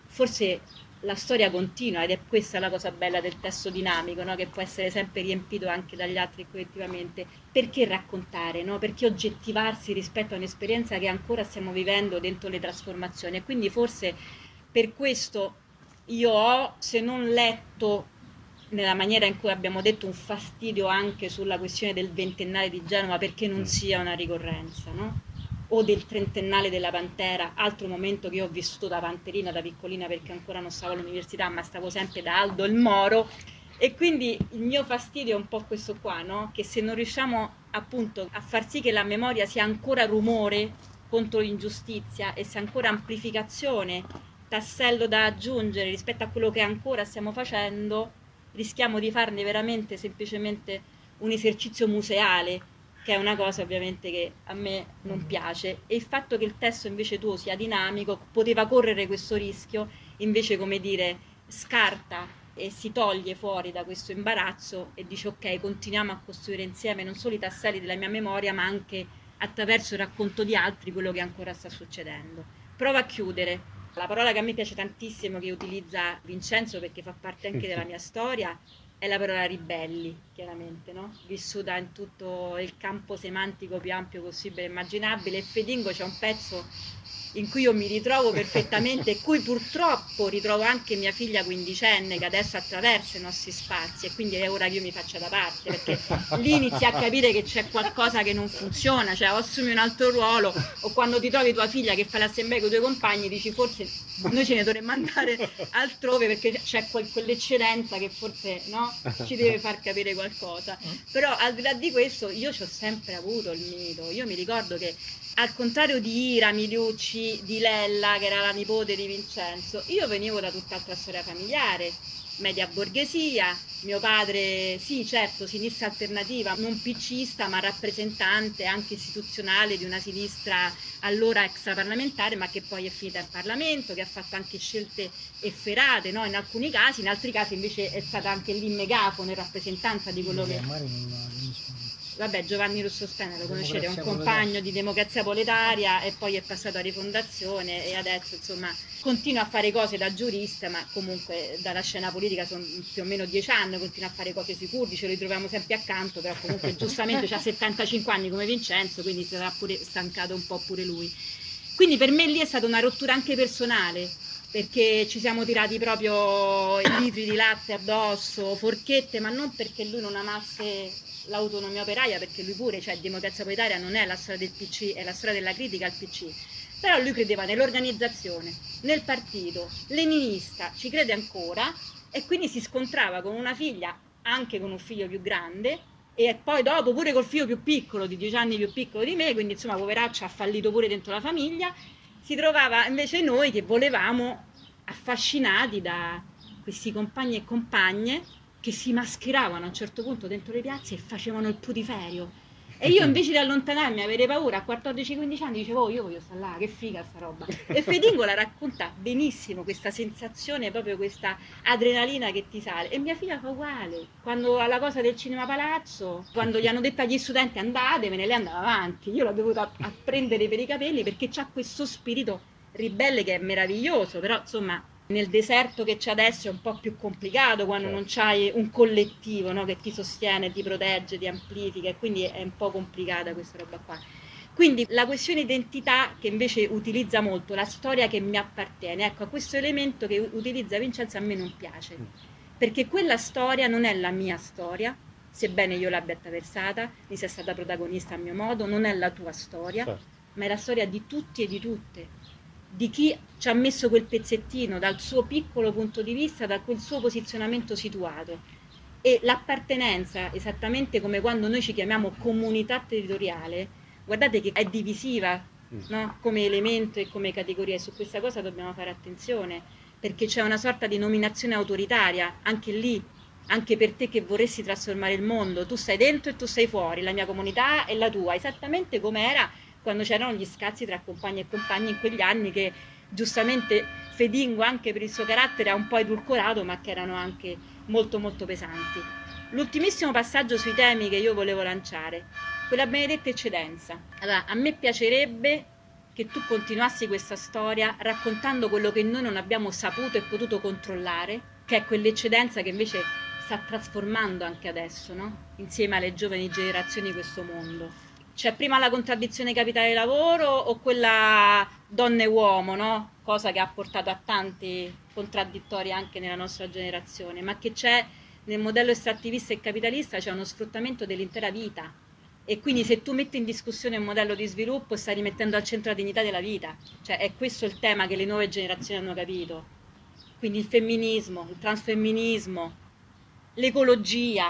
forse la storia continua, ed è questa la cosa bella del testo dinamico, no? Che può essere sempre riempito anche dagli altri collettivamente. Perché raccontare, no? Perché oggettivarsi rispetto a un'esperienza che ancora stiamo vivendo dentro le trasformazioni, e quindi forse per questo io ho, se non letto nella maniera in cui abbiamo detto, un fastidio anche sulla questione del ventennale di Genova, perché non sia una ricorrenza, no? O del trentennale della Pantera, altro momento che io ho vissuto da panterina, da piccolina, perché ancora non stavo all'università, ma stavo sempre da Aldo il Moro, e quindi il mio fastidio è un po' questo qua, no? Che se non riusciamo appunto a far sì che la memoria sia ancora rumore contro l'ingiustizia e sia ancora amplificazione, tassello da aggiungere rispetto a quello che ancora stiamo facendo, rischiamo di farne veramente semplicemente un esercizio museale, che è una cosa ovviamente che a me non piace, e il fatto che il testo invece tuo sia dinamico poteva correre questo rischio, invece, come dire, scarta e si toglie fuori da questo imbarazzo e dice ok, continuiamo a costruire insieme non solo i tasselli della mia memoria, ma anche attraverso il racconto di altri quello che ancora sta succedendo. Prova a chiudere. La parola che a me piace tantissimo, che utilizza Vincenzo perché fa parte anche della mia storia, è la parola ribelli, chiaramente, no? Vissuta in tutto il campo semantico più ampio possibile e immaginabile. E Fedingo c'è un pezzo in cui io mi ritrovo perfettamente e cui purtroppo ritrovo anche mia figlia quindicenne, che adesso attraversa i nostri spazi, e quindi è ora che io mi faccia da parte, perché lì inizi a capire che c'è qualcosa che non funziona, cioè o assumi un altro ruolo, o quando ti trovi tua figlia che fa l'assemblea con i tuoi compagni dici forse noi ce ne dovremmo andare altrove, perché c'è quel, quell'eccedenza che forse, no, ci deve far capire qualcosa. Però al di là di questo io ci ho sempre avuto il mito. Io mi ricordo che, al contrario di Ira Miliucci, di Lella, che era la nipote di Vincenzo, io venivo da tutt'altra storia familiare, media borghesia, mio padre, sì certo, sinistra alternativa, non piccista, ma rappresentante anche istituzionale di una sinistra allora extraparlamentare, ma che poi è finita in Parlamento, che ha fatto anche scelte efferate, no? In alcuni casi, in altri casi invece è stata anche lì megafono in rappresentanza di quello che... Vabbè, Giovanni Russo Spena lo conoscete, è un compagno di Democrazia Proletaria e poi è passato a Rifondazione e adesso insomma continua a fare cose da giurista, ma comunque dalla scena politica sono più o meno dieci anni, continua a fare cose sui curdi, ce lo ritroviamo sempre accanto, però comunque giustamente ha settantacinque anni come Vincenzo, quindi si sarà pure stancato un po' pure lui. Quindi per me lì è stata una rottura anche personale, perché ci siamo tirati proprio i litri di latte addosso, forchette, ma non perché lui non amasse l'autonomia operaia, perché lui pure, cioè Democrazia Proletaria non è la storia del P C, è la storia della critica al P C, però lui credeva nell'organizzazione, nel partito, leninista, ci crede ancora, e quindi si scontrava con una figlia, anche con un figlio più grande, e poi dopo pure col figlio più piccolo, di dieci anni più piccolo di me, quindi insomma poveraccio ha fallito pure dentro la famiglia. Si trovava invece noi che volevamo, affascinati da questi compagni e compagne che si mascheravano a un certo punto dentro le piazze e facevano il putiferio, e io invece di allontanarmi, avere paura, a quattordici quindici anni dicevo oh, io voglio stare là, che figa sta roba. E Fedingo la racconta benissimo, questa sensazione, proprio questa adrenalina che ti sale, e mia figlia fa uguale. Quando alla cosa del Cinema Palazzo, quando gli hanno detto agli studenti andatevene, lei andava avanti, io l'ho dovuta prendere per i capelli, perché c'ha questo spirito ribelle che è meraviglioso, però insomma nel deserto che c'è adesso è un po' più complicato quando non c'hai un collettivo, no, che ti sostiene, ti protegge, ti amplifica, e quindi è un po' complicata questa roba qua. Quindi la questione identità, che invece utilizza molto la storia che mi appartiene, ecco, a questo elemento che utilizza Vincenzo a me non piace, perché quella storia non è la mia storia, sebbene io l'abbia attraversata, ne sia stata protagonista a mio modo, non è la tua storia, certo, ma è la storia di tutti e di tutte, di chi ci ha messo quel pezzettino dal suo piccolo punto di vista, da quel suo posizionamento situato. E l'appartenenza, esattamente come quando noi ci chiamiamo comunità territoriale, guardate che è divisiva, no? Come elemento e come categoria, e su questa cosa dobbiamo fare attenzione, perché c'è una sorta di nominazione autoritaria anche lì, anche per te che vorresti trasformare il mondo. Tu stai dentro e tu stai fuori, la mia comunità e la tua, esattamente come era quando c'erano gli scazzi tra compagni e compagni in quegli anni, che giustamente Fedingo, anche per il suo carattere, ha un po' edulcorato, ma che erano anche molto molto pesanti. L'ultimissimo passaggio sui temi che io volevo lanciare, quella benedetta eccedenza. Allora, a me piacerebbe che tu continuassi questa storia raccontando quello che noi non abbiamo saputo e potuto controllare, che è quell'eccedenza che invece sta trasformando anche adesso, no? Insieme alle giovani generazioni questo mondo. C'è prima la contraddizione capitale-lavoro o quella donna e uomo, no? Cosa che ha portato a tanti contraddittori anche nella nostra generazione, ma che c'è nel modello estrattivista e capitalista, c'è uno sfruttamento dell'intera vita, e quindi se tu metti in discussione un modello di sviluppo stai rimettendo al centro la dignità della vita, cioè è questo il tema che le nuove generazioni hanno capito. Quindi il femminismo, il transfemminismo, l'ecologia,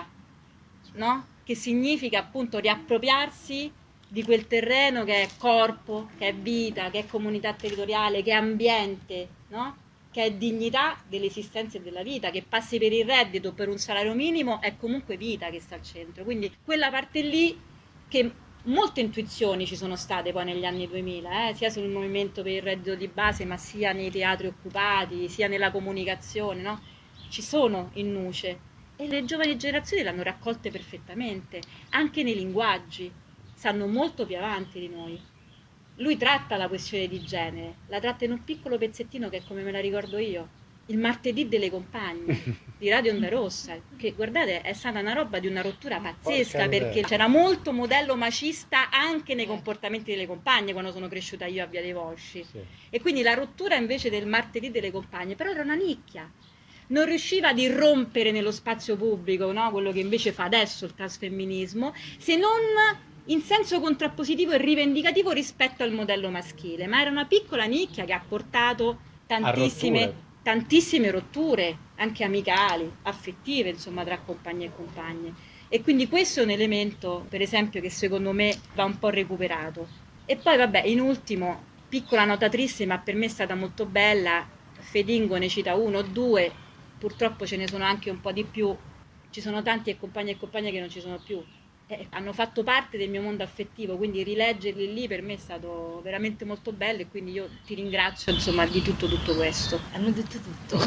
no? Che significa appunto riappropriarsi di quel terreno che è corpo, che è vita, che è comunità territoriale, che è ambiente, no? Che è dignità dell'esistenza e della vita, che passi per il reddito o per un salario minimo, è comunque vita che sta al centro. Quindi quella parte lì che Molte intuizioni ci sono state poi negli anni duemila, eh, sia sul movimento per il reddito di base, ma sia nei teatri occupati, sia nella comunicazione, no? Ci sono in nuce e le giovani generazioni l'hanno raccolte perfettamente, anche nei linguaggi, stanno molto più avanti di noi. Lui tratta la questione di genere, la tratta in un piccolo pezzettino che è come me la ricordo io, il martedì delle compagne di Radio Onda Rossa, che guardate è stata una roba di una rottura pazzesca, Porca perché miseria. c'era molto modello macista anche nei comportamenti delle compagne quando sono cresciuta io a Via dei Volsci, Sì. e quindi la rottura invece del martedì delle compagne, però era una nicchia, non riusciva ad irrompere nello spazio pubblico, no? Quello che invece fa adesso il trasfemminismo, se non in senso contrappositivo e rivendicativo rispetto al modello maschile, ma era una piccola nicchia che ha portato tantissime, rotture. tantissime rotture, anche amicali, affettive, insomma, tra compagni e compagne. E quindi questo è un elemento, per esempio, che secondo me va un po' recuperato. E poi, vabbè, in ultimo, piccola nota triste, ma per me è stata molto bella, Fedingo ne cita uno o due, purtroppo ce ne sono anche un po' di più, ci sono tanti e compagni e compagne che non ci sono più. Eh, hanno fatto parte del mio mondo affettivo, quindi rileggerli lì per me è stato veramente molto bello, e quindi io ti ringrazio, insomma, di tutto tutto questo. Hanno detto tutto.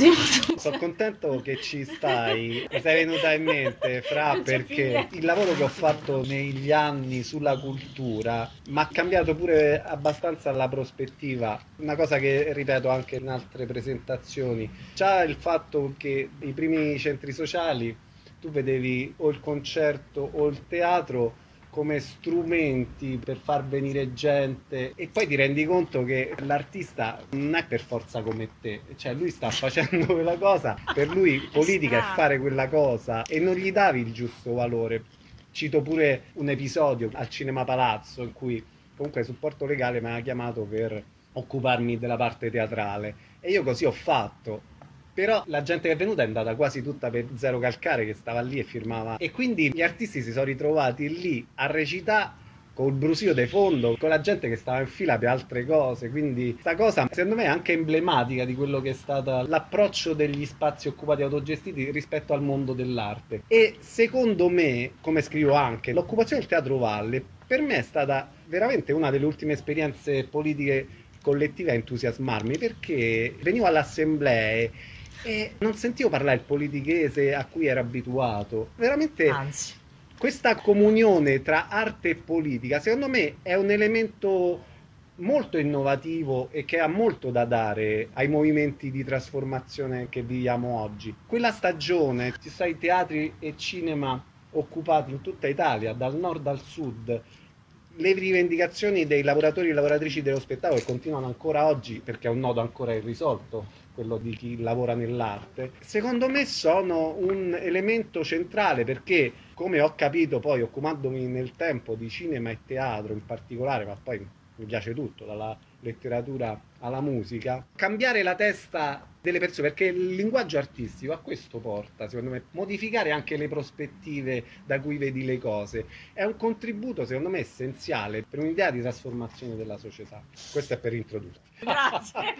Sono contento che ci stai, mi sei venuta in mente, Fra, Non c'è perché più il lavoro che ho fatto negli anni sulla cultura mi ha cambiato pure abbastanza la prospettiva, una cosa che ripeto anche in altre presentazioni. Già il fatto che i primi centri sociali tu vedevi o il concerto o il teatro come strumenti per far venire gente, e poi ti rendi conto che l'artista non è per forza come te, cioè lui sta facendo quella cosa, per lui politica è fare quella cosa e non gli davi il giusto valore. Cito pure un episodio al Cinema Palazzo in cui comunque il supporto legale mi ha chiamato per occuparmi della parte teatrale e io così ho fatto. Però la gente che è venuta è andata quasi tutta per Zero Calcare, che stava lì e firmava, e quindi gli artisti si sono ritrovati lì a recitare col brusio di fondo, con la gente che stava in fila per altre cose. Quindi questa cosa secondo me è anche emblematica di quello che è stato l'approccio degli spazi occupati autogestiti rispetto al mondo dell'arte. E secondo me, come scrivo anche, l'occupazione del Teatro Valle per me è stata veramente una delle ultime esperienze politiche collettive a entusiasmarmi, perché venivo alle assemblee e non sentivo parlare il politichese a cui ero abituato. Veramente Anzi, questa comunione tra arte e politica secondo me è un elemento molto innovativo e che ha molto da dare ai movimenti di trasformazione che viviamo oggi. Quella stagione ci sono i teatri e cinema occupati in tutta Italia, dal nord al sud. Le rivendicazioni dei lavoratori e lavoratrici dello spettacolo, che continuano ancora oggi perché è un nodo ancora irrisolto, quello di chi lavora nell'arte, secondo me sono un elemento centrale, perché come ho capito poi occupandomi nel tempo di cinema e teatro in particolare, ma poi mi piace tutto, dalla letteratura alla musica, cambiare la testa delle persone, perché il linguaggio artistico a questo porta, secondo me, modificare anche le prospettive da cui vedi le cose. È un contributo, secondo me, essenziale per un'idea di trasformazione della società. Questo è per introdurti. grazie.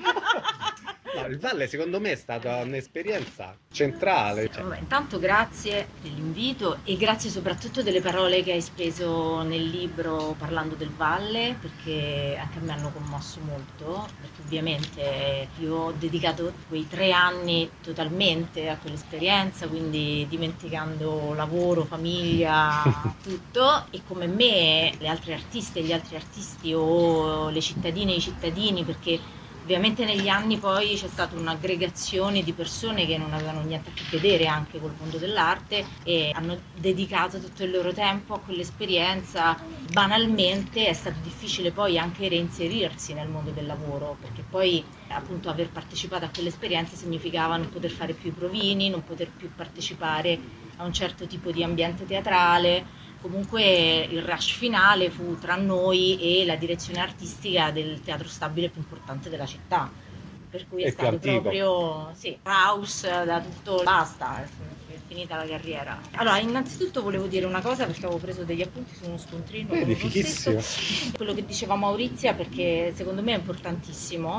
No, il Valle secondo me è stata un'esperienza centrale. Sì, vabbè, intanto grazie dell'invito e grazie soprattutto delle parole che hai speso nel libro parlando del Valle, perché anche a me hanno commosso molto, perché ovviamente io ho dedicato quei tre anni totalmente a quell'esperienza, quindi dimenticando lavoro, famiglia, tutto, e come me le altre artiste, gli altri artisti o le cittadine e i cittadini, perché ovviamente negli anni poi c'è stata un'aggregazione di persone che non avevano niente a che vedere anche col mondo dell'arte e hanno dedicato tutto il loro tempo a quell'esperienza. Banalmente è stato difficile poi anche reinserirsi nel mondo del lavoro, perché poi appunto aver partecipato a quell'esperienza significava non poter fare più i provini, non poter più partecipare a un certo tipo di ambiente teatrale. Comunque il rush finale fu tra noi e la direzione artistica del teatro stabile più importante della città, per cui è, È stato più antico. proprio sì, house da tutto, basta, è finita la carriera. Allora, innanzitutto volevo dire una cosa, perché avevo preso degli appunti su uno scontrino Vedi, con un fighissimo. rossetto. Quello che diceva Maurizia, perché secondo me è importantissimo.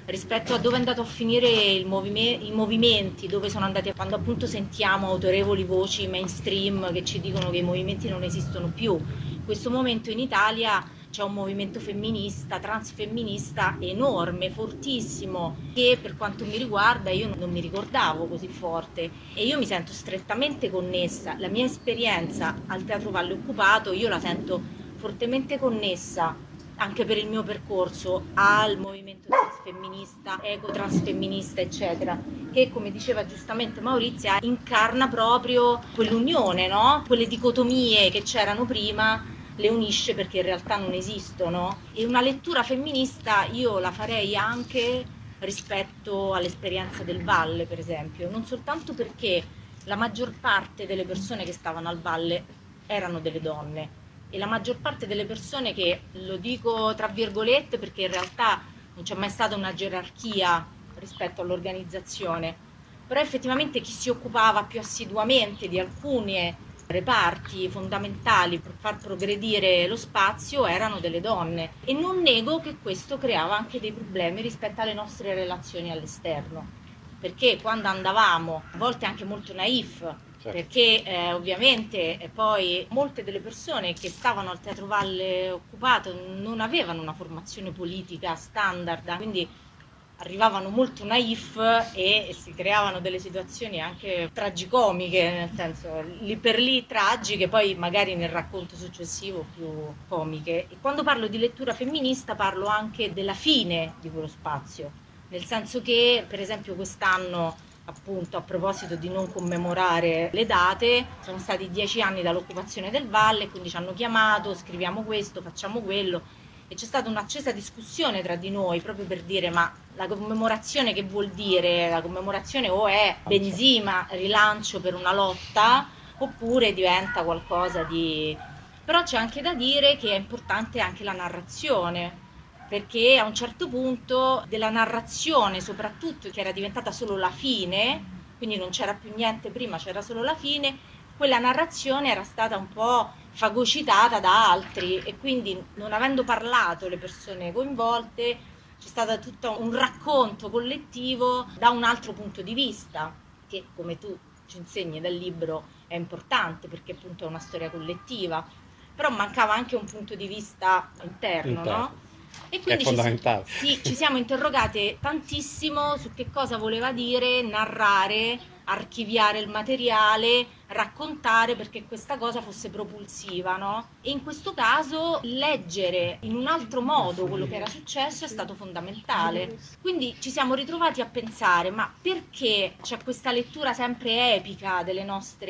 rispetto a dove è andato a finire il movime- i movimenti, dove sono andati, quando appunto sentiamo autorevoli voci mainstream che ci dicono che i movimenti non esistono più. In questo momento in Italia c'è un movimento femminista, transfemminista enorme, fortissimo, che per quanto mi riguarda io non mi ricordavo così forte e io mi sento strettamente connessa. La mia esperienza al Teatro Valle Occupato io la sento fortemente connessa anche per il mio percorso al movimento transfemminista, ecotransfemminista, eccetera, che come diceva giustamente Maurizia incarna proprio quell'unione, no? Quelle dicotomie che c'erano prima le unisce perché in realtà non esistono. E una lettura femminista io la farei anche rispetto all'esperienza del Valle, per esempio, non soltanto perché la maggior parte delle persone che stavano al Valle erano delle donne, e la maggior parte delle persone, che lo dico tra virgolette perché in realtà non c'è mai stata una gerarchia rispetto all'organizzazione, però effettivamente chi si occupava più assiduamente di alcuni reparti fondamentali per far progredire lo spazio erano delle donne, e non nego che questo creava anche dei problemi rispetto alle nostre relazioni all'esterno, perché quando andavamo, a volte anche molto naif, certo. Perché eh, ovviamente eh, poi molte delle persone che stavano al Teatro Valle Occupato non avevano una formazione politica standard, quindi arrivavano molto naif e, e si creavano delle situazioni anche tragicomiche, nel senso lì per lì tragiche, poi magari nel racconto successivo più comiche. E quando parlo di lettura femminista parlo anche della fine di quello spazio, nel senso che per esempio quest'anno, appunto a proposito di non commemorare le date, sono stati dieci anni dall'occupazione del Valle, quindi ci hanno chiamato, scriviamo questo, facciamo quello, e c'è stata un'accesa discussione tra di noi proprio per dire: ma la commemorazione che vuol dire? La commemorazione o è benzina, rilancio per una lotta, oppure diventa qualcosa di... Però c'è anche da dire che è importante anche la narrazione, perché a un certo punto della narrazione, soprattutto, che era diventata solo la fine, quindi non c'era più niente prima, c'era solo la fine, quella narrazione era stata un po' fagocitata da altri, e quindi non avendo parlato le persone coinvolte c'è stato tutto un racconto collettivo da un altro punto di vista, che come tu ci insegni dal libro è importante perché appunto è una storia collettiva, però mancava anche un punto di vista interno, interno. no? E quindi è fondamentale. Ci, sì, ci siamo interrogate tantissimo su che cosa voleva dire narrare, archiviare il materiale, raccontare, perché questa cosa fosse propulsiva, no? E in questo caso leggere in un altro modo quello che era successo è stato fondamentale. Quindi ci siamo ritrovati a pensare: ma perché c'è questa lettura sempre epica delle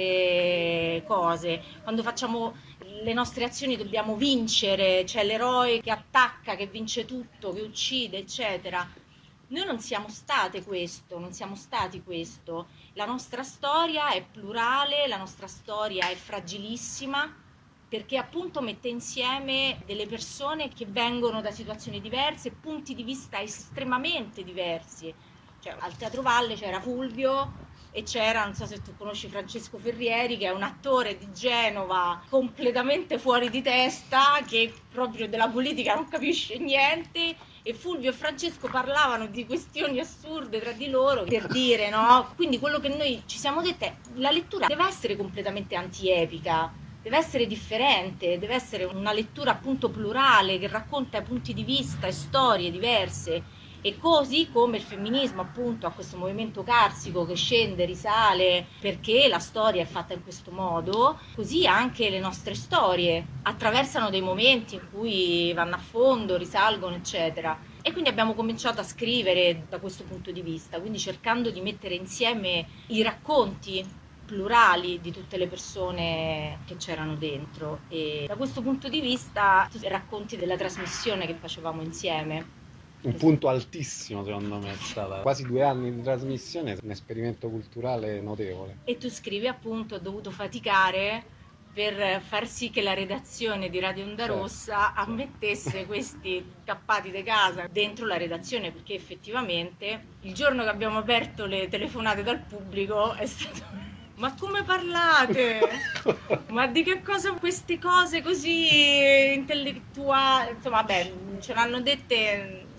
nostre cose? Quando facciamo le nostre azioni dobbiamo vincere, c'è l'eroe che attacca, che vince tutto, che uccide, eccetera. Noi non siamo state questo, non siamo stati questo. La nostra storia è plurale, la nostra storia è fragilissima, perché appunto mette insieme delle persone che vengono da situazioni diverse, punti di vista estremamente diversi. Cioè, al Teatro Valle c'era Fulvio e c'era, non so se tu conosci Francesco Ferrieri, che è un attore di Genova completamente fuori di testa, che proprio della politica non capisce niente, e Fulvio e Francesco parlavano di questioni assurde tra di loro, per dire, no? Quindi quello che noi ci siamo dette è: la lettura deve essere completamente antiepica, deve essere differente, deve essere una lettura appunto plurale che racconta punti di vista e storie diverse. E così come il femminismo appunto ha questo movimento carsico che scende, risale, perché la storia è fatta in questo modo, così anche le nostre storie attraversano dei momenti in cui vanno a fondo, risalgono, eccetera. E quindi abbiamo cominciato a scrivere da questo punto di vista, quindi cercando di mettere insieme i racconti plurali di tutte le persone che c'erano dentro, e da questo punto di vista i racconti della trasmissione che facevamo insieme. Un punto altissimo secondo me è stata. Quasi due anni di trasmissione, un esperimento culturale notevole. E tu scrivi appunto: ho dovuto faticare per far sì che la redazione di Radio Onda Rossa certo, ammettesse certo. questi cappati di casa dentro la redazione, perché effettivamente il giorno che abbiamo aperto le telefonate dal pubblico è stato: ma come parlate? Ma di che cosa queste cose così intellettuali? Insomma, vabbè, ce l'hanno dette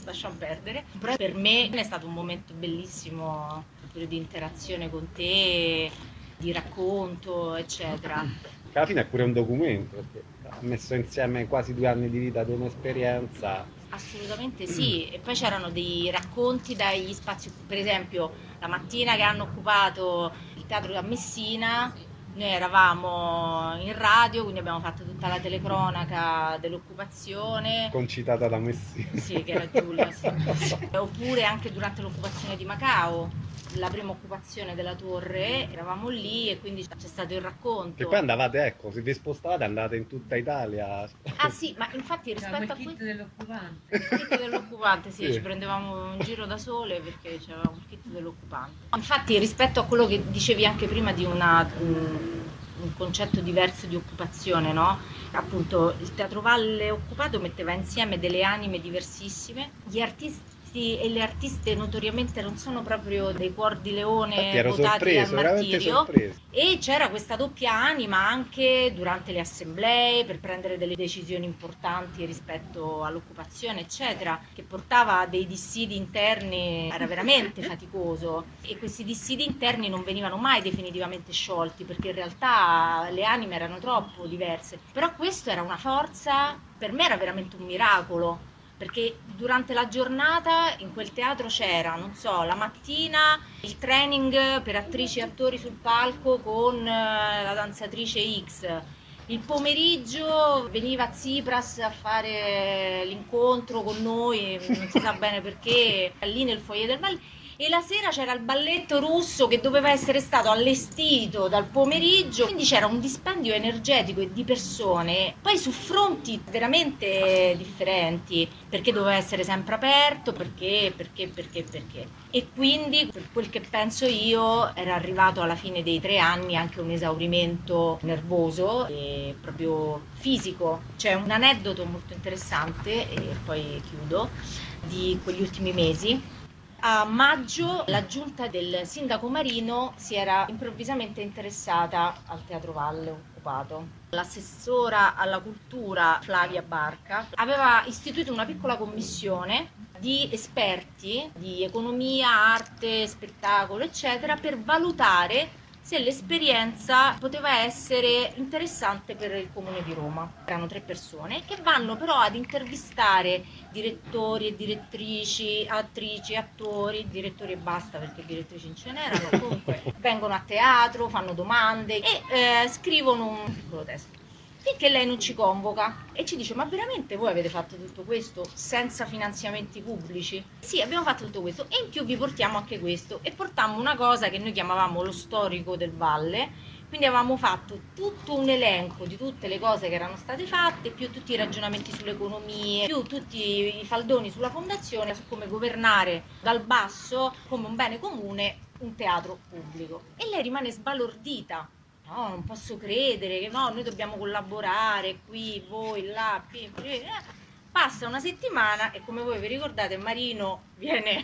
lasciamo perdere. Però per me è stato un momento bellissimo, proprio di interazione con te, di racconto, eccetera. Alla fine è pure un documento, perché ha messo insieme quasi due anni di vita di un'esperienza. Assolutamente sì, e poi c'erano dei racconti dagli spazi, per esempio la mattina che hanno occupato il teatro a Messina, noi eravamo in radio, quindi abbiamo fatto tutta la telecronaca dell'occupazione. Concitata da Messina. Sì, che era Giulia, sì. Oppure anche durante l'occupazione di Macao, la prima occupazione della torre, eravamo lì e quindi c'è stato il racconto. E poi andavate, ecco, se vi spostavate andate in tutta Italia. Ah sì, ma infatti rispetto a il kit questo... dell'occupante. Il kit dell'occupante, sì, Sì. ci prendevamo un giro da sole perché c'era un kit dell'occupante. Infatti rispetto a quello che dicevi anche prima di una, un, un concetto diverso di occupazione, no? Appunto il Teatro Valle Occupato metteva insieme delle anime diversissime, gli artisti e le artiste notoriamente non sono proprio dei cuor di leone Infatti ero votati sorpreso, al veramente martirio, sorpreso. e c'era questa doppia anima anche durante le assemblee per prendere delle decisioni importanti rispetto all'occupazione, eccetera, che portava a dei dissidi interni, era veramente faticoso, e questi dissidi interni non venivano mai definitivamente sciolti perché in realtà le anime erano troppo diverse, però questo era una forza, per me era veramente un miracolo. Perché durante la giornata in quel teatro c'era, non so, la mattina il training per attrici e attori sul palco con la danzatrice X, il pomeriggio veniva Tsipras a fare l'incontro con noi, non si sa bene perché, lì nel foyer del Valle. E la sera c'era il balletto russo che doveva essere stato allestito dal pomeriggio, quindi c'era un dispendio energetico e di persone, poi su fronti veramente differenti, perché doveva essere sempre aperto, perché, perché, perché, perché. E quindi, per quel che penso io, era arrivato alla fine dei tre anni anche un esaurimento nervoso e proprio fisico. C'è un aneddoto molto interessante, e poi chiudo, di quegli ultimi mesi. A maggio la giunta del sindaco Marino si era improvvisamente interessata al Teatro Valle Occupato. L'assessora alla cultura Flavia Barca aveva istituito una piccola commissione di esperti di economia, arte, spettacolo, eccetera, per valutare se l'esperienza poteva essere interessante per il Comune di Roma. Erano tre persone che vanno però ad intervistare direttori e direttrici, attrici, attori, direttori e basta perché direttrici non ce n'erano, comunque vengono a teatro, fanno domande e eh, scrivono un piccolo testo. Finché lei non ci convoca e ci dice: ma veramente voi avete fatto tutto questo senza finanziamenti pubblici? Sì, abbiamo fatto tutto questo e in più vi portiamo anche questo, e portammo una cosa che noi chiamavamo lo storico del Valle. Quindi avevamo fatto tutto un elenco di tutte le cose che erano state fatte, più tutti i ragionamenti sulle economie, più tutti i faldoni sulla fondazione, su come governare dal basso come un bene comune un teatro pubblico. E lei rimane sbalordita. No, non posso credere che no, noi dobbiamo collaborare qui, voi, là, qui, qui. Passa una settimana e come voi vi ricordate Marino viene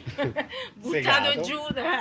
buttato Segato. giù,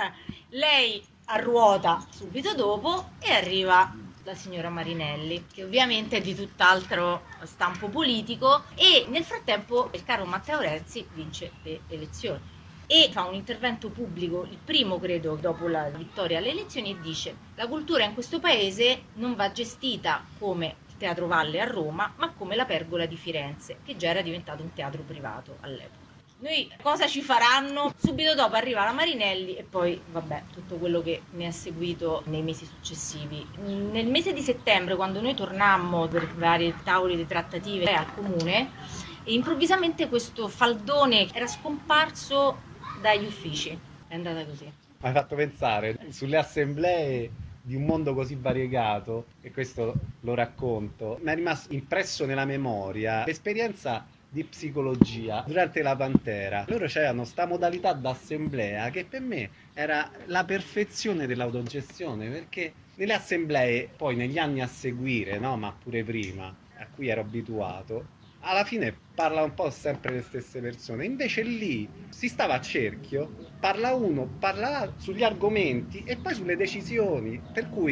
lei arruota subito dopo e arriva la signora Marinelli, che ovviamente è di tutt'altro stampo politico, e nel frattempo il caro Matteo Renzi vince le elezioni e fa un intervento pubblico, il primo credo dopo la vittoria alle elezioni, e dice: la cultura in questo paese non va gestita come il Teatro Valle a Roma, ma come la Pergola di Firenze, che già era diventato un teatro privato all'epoca. Noi cosa ci faranno? Subito dopo arriva la Marinelli e poi vabbè tutto quello che ne è seguito nei mesi successivi. Nel mese di settembre, quando noi tornammo per vari tavoli di trattative al comune, improvvisamente questo faldone era scomparso dagli uffici. È andata così. Mi hai fatto pensare sulle assemblee di un mondo così variegato, e questo lo racconto, mi è rimasto impresso nella memoria l'esperienza di psicologia durante la Pantera. Loro c'erano sta modalità d'assemblea che per me era la perfezione dell'autogestione, perché nelle assemblee poi negli anni a seguire, no, ma pure prima, a cui ero abituato, alla fine parla un po' sempre le stesse persone. Invece lì si stava a cerchio, parla uno, parla sugli argomenti e poi sulle decisioni, per cui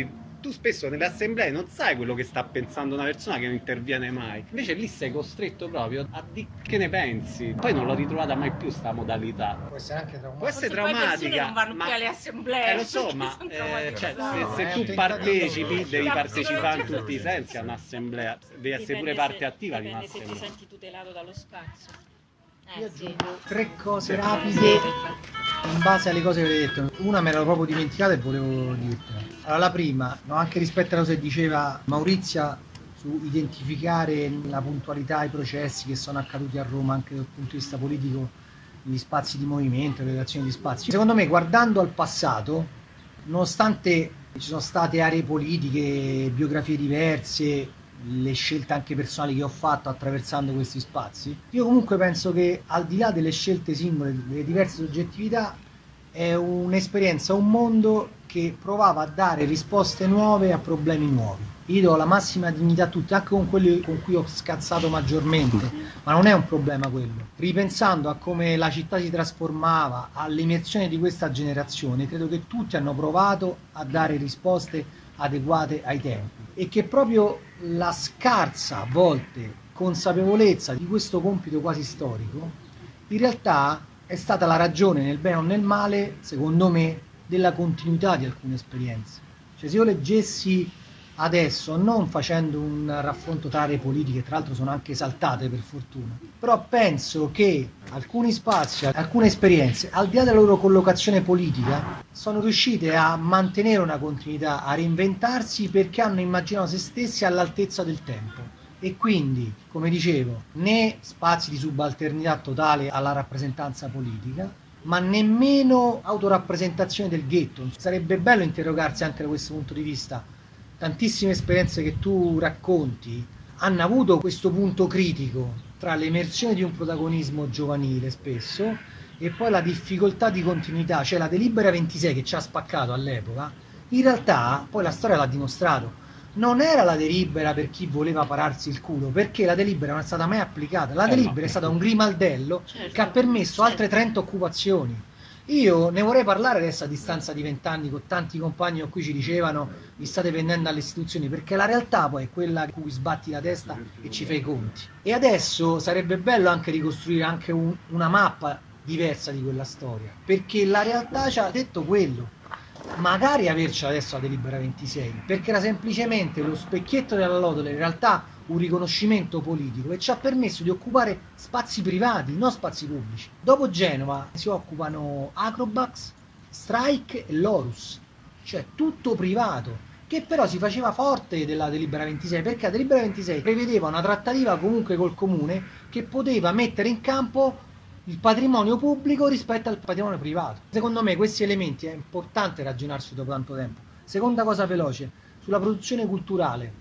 tu spesso nelle assemblee non sai quello che sta pensando una persona che non interviene mai, invece lì sei costretto proprio a dire che ne pensi. Poi non l'ho ritrovata mai più sta modalità. Può essere anche traumatica. Può essere Forse poi persone traumatica, non vanno ma più alle assemblee. eh, lo so, perché ma sono eh, traumatizzate. cioè, No, se, è se un tu tentativo. partecipi devi Capisco partecipare in che- tutti i sensi a un'assemblea, devi essere Dipende pure parte se- attiva di dipende se ti un'assemblea. senti tutelato dallo spazio. Io Eh, sì. aggiungo tre cose Sì, rapide infatti. in base alle cose che avete detto. Una me l'ero proprio dimenticata e volevo dirtela. Allora, la prima, no, anche rispetto alla cosa che diceva Maurizia su identificare la puntualità ai processi che sono accaduti a Roma anche dal punto di vista politico, gli spazi di movimento, le relazioni di spazi. Secondo me, guardando al passato, nonostante ci sono state aree politiche, biografie diverse, le scelte anche personali che ho fatto attraversando questi spazi, io comunque penso che al di là delle scelte singole, delle diverse soggettività, è un'esperienza, un mondo che provava a dare risposte nuove a problemi nuovi. Io do la massima dignità a tutti, anche con quelli con cui ho scazzato maggiormente, ma non è un problema quello. Ripensando a come la città si trasformava, all'immersione di questa generazione, credo che tutti hanno provato a dare risposte adeguate ai tempi e che proprio la scarsa a volte consapevolezza di questo compito quasi storico in realtà è stata la ragione, nel bene o nel male, secondo me, della continuità di alcune esperienze. Cioè, se io leggessi adesso, non facendo un raffronto tra aree politiche, tra l'altro sono anche esaltate per fortuna, però penso che alcuni spazi, alcune esperienze, al di là della loro collocazione politica, sono riuscite a mantenere una continuità, a reinventarsi perché hanno immaginato se stessi all'altezza del tempo. E quindi, come dicevo, né spazi di subalternità totale alla rappresentanza politica, ma nemmeno autorappresentazione del ghetto. Sarebbe bello interrogarsi anche da questo punto di vista. Tantissime esperienze che tu racconti hanno avuto questo punto critico tra l'emersione di un protagonismo giovanile spesso e poi la difficoltà di continuità, cioè la delibera ventisei che ci ha spaccato all'epoca, in realtà poi la storia l'ha dimostrato. Non era la delibera per chi voleva pararsi il culo, perché la delibera non è stata mai applicata. La Eh, delibera no. è stata un grimaldello Certo, che ha permesso certo. altre trenta occupazioni. Io ne vorrei parlare adesso a distanza di vent'anni con tanti compagni con cui ci dicevano vi state vendendo alle istituzioni, perché la realtà poi è quella in cui sbatti la testa e ci fai i conti. E adesso sarebbe bello anche ricostruire anche un- una mappa diversa di quella storia, perché la realtà ci ha detto quello. Magari avercela adesso la delibera ventisei, perché era semplicemente lo specchietto della Lodole, in realtà un riconoscimento politico e ci ha permesso di occupare spazi privati, non spazi pubblici. Dopo Genova si occupano Acrobax, Strike e Lorus, cioè tutto privato, che però si faceva forte della delibera ventisei, perché la delibera ventisei prevedeva una trattativa comunque col comune che poteva mettere in campo il patrimonio pubblico rispetto al patrimonio privato. Secondo me questi elementi è importante ragionarci dopo tanto tempo. Seconda cosa veloce, sulla produzione culturale,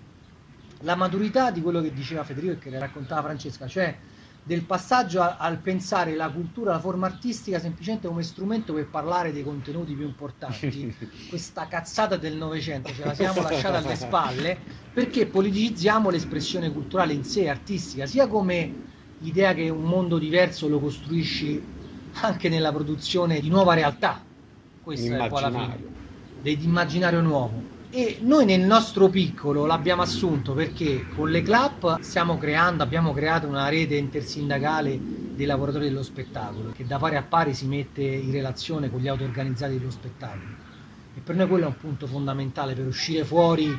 la maturità di quello che diceva Federico e che raccontava Francesca, cioè del passaggio a- al pensare la cultura, la forma artistica semplicemente come strumento per parlare dei contenuti più importanti. Questa cazzata del Novecento ce la siamo lasciata alle spalle perché politicizziamo l'espressione culturale in sé, artistica, sia come l'idea che un mondo diverso lo costruisci anche nella produzione di nuova realtà. Questo è poi la fine, Immaginario. dell'immaginario nuovo. E noi nel nostro piccolo l'abbiamo assunto perché con le club stiamo creando, abbiamo creato una rete intersindacale dei lavoratori dello spettacolo che da pari a pari si mette in relazione con gli auto-organizzati dello spettacolo. E per noi quello è un punto fondamentale per uscire fuori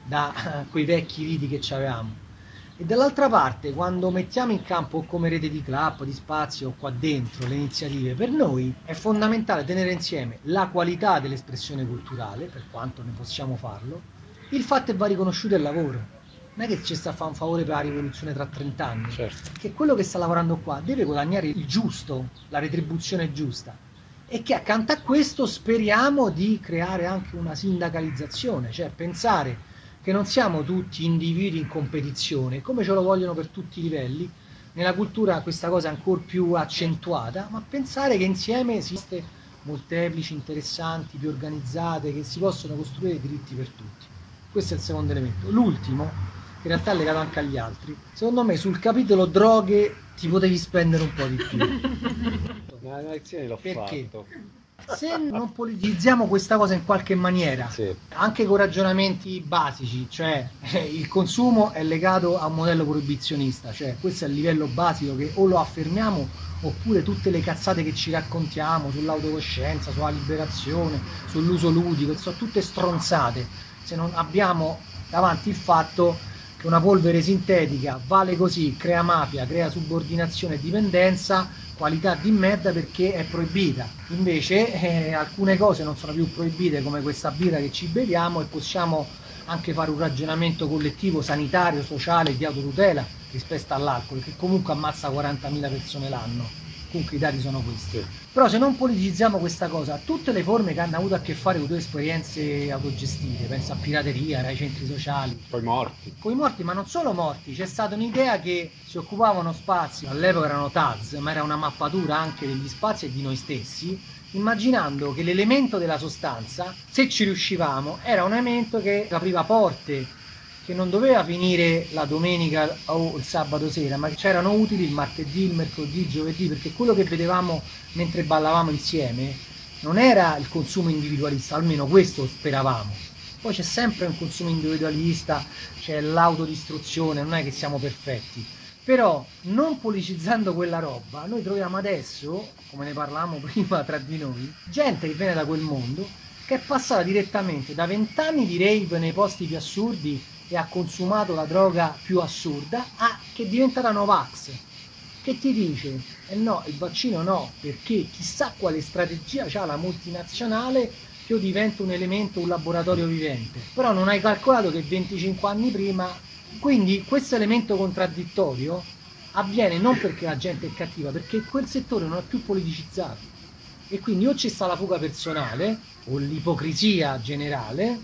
da quei vecchi riti che ci avevamo. E dall'altra parte, quando mettiamo in campo o come rete di club, di spazio o qua dentro le iniziative, per noi è fondamentale tenere insieme la qualità dell'espressione culturale, per quanto ne possiamo farlo, il fatto che va riconosciuto il lavoro. Non è che ci sta a fare un favore per la rivoluzione tra trenta anni, Certo. che quello che sta lavorando qua deve guadagnare il giusto, la retribuzione giusta. E che accanto a questo speriamo di creare anche una sindacalizzazione, cioè pensare che non siamo tutti individui in competizione, come ce lo vogliono per tutti i livelli. Nella cultura questa cosa è ancora più accentuata, ma pensare che insieme esiste molteplici, interessanti, più organizzate, che si possono costruire diritti per tutti. Questo è il secondo elemento. L'ultimo, che in realtà è legato anche agli altri, secondo me sul capitolo droghe ti potevi spendere un po' di più. Una lezione l'ho Perché? fatto. Se non politizziamo questa cosa in qualche maniera, Sì. anche con ragionamenti basici, cioè eh, il consumo è legato a un modello proibizionista, cioè questo è il livello basico che o lo affermiamo oppure tutte le cazzate che ci raccontiamo sull'autocoscienza, sulla liberazione, sull'uso ludico, sono tutte stronzate se non abbiamo davanti il fatto che una polvere sintetica vale così, crea mafia, crea subordinazione e dipendenza, qualità di merda perché è proibita. Invece eh, alcune cose non sono più proibite, come questa birra che ci beviamo, e possiamo anche fare un ragionamento collettivo, sanitario, sociale, di autotutela rispetto all'alcol, che comunque ammazza quarantamila persone l'anno. Comunque i dati sono questi. Sì. Però se non politizziamo questa cosa, tutte le forme che hanno avuto a che fare con le tue esperienze autogestive, penso a pirateria, ai centri sociali, Poi morti. con i morti, ma non solo morti, c'è stata un'idea che si occupavano spazi, all'epoca erano T A Z, ma era una mappatura anche degli spazi e di noi stessi, immaginando che l'elemento della sostanza, se ci riuscivamo, era un elemento che apriva porte, che non doveva finire la domenica o il sabato sera, ma che c'erano utili il martedì, il mercoledì, il giovedì, perché quello che vedevamo mentre ballavamo insieme non era il consumo individualista, almeno questo speravamo. Poi c'è sempre un consumo individualista, c'è l'autodistruzione, non è che siamo perfetti. Però non politicizzando quella roba, noi troviamo adesso, come ne parlavamo prima tra di noi, gente che viene da quel mondo, che è passata direttamente da vent'anni di rave nei posti più assurdi e ha consumato la droga più assurda, a che è diventata Novax, che ti dice, eh no, il vaccino no, perché chissà quale strategia c'ha la multinazionale che io divento un elemento, un laboratorio vivente. Però non hai calcolato che venticinque anni prima, quindi questo elemento contraddittorio avviene non perché la gente è cattiva, perché quel settore non è più politicizzato. E quindi o ci sta la fuga personale o l'ipocrisia generale,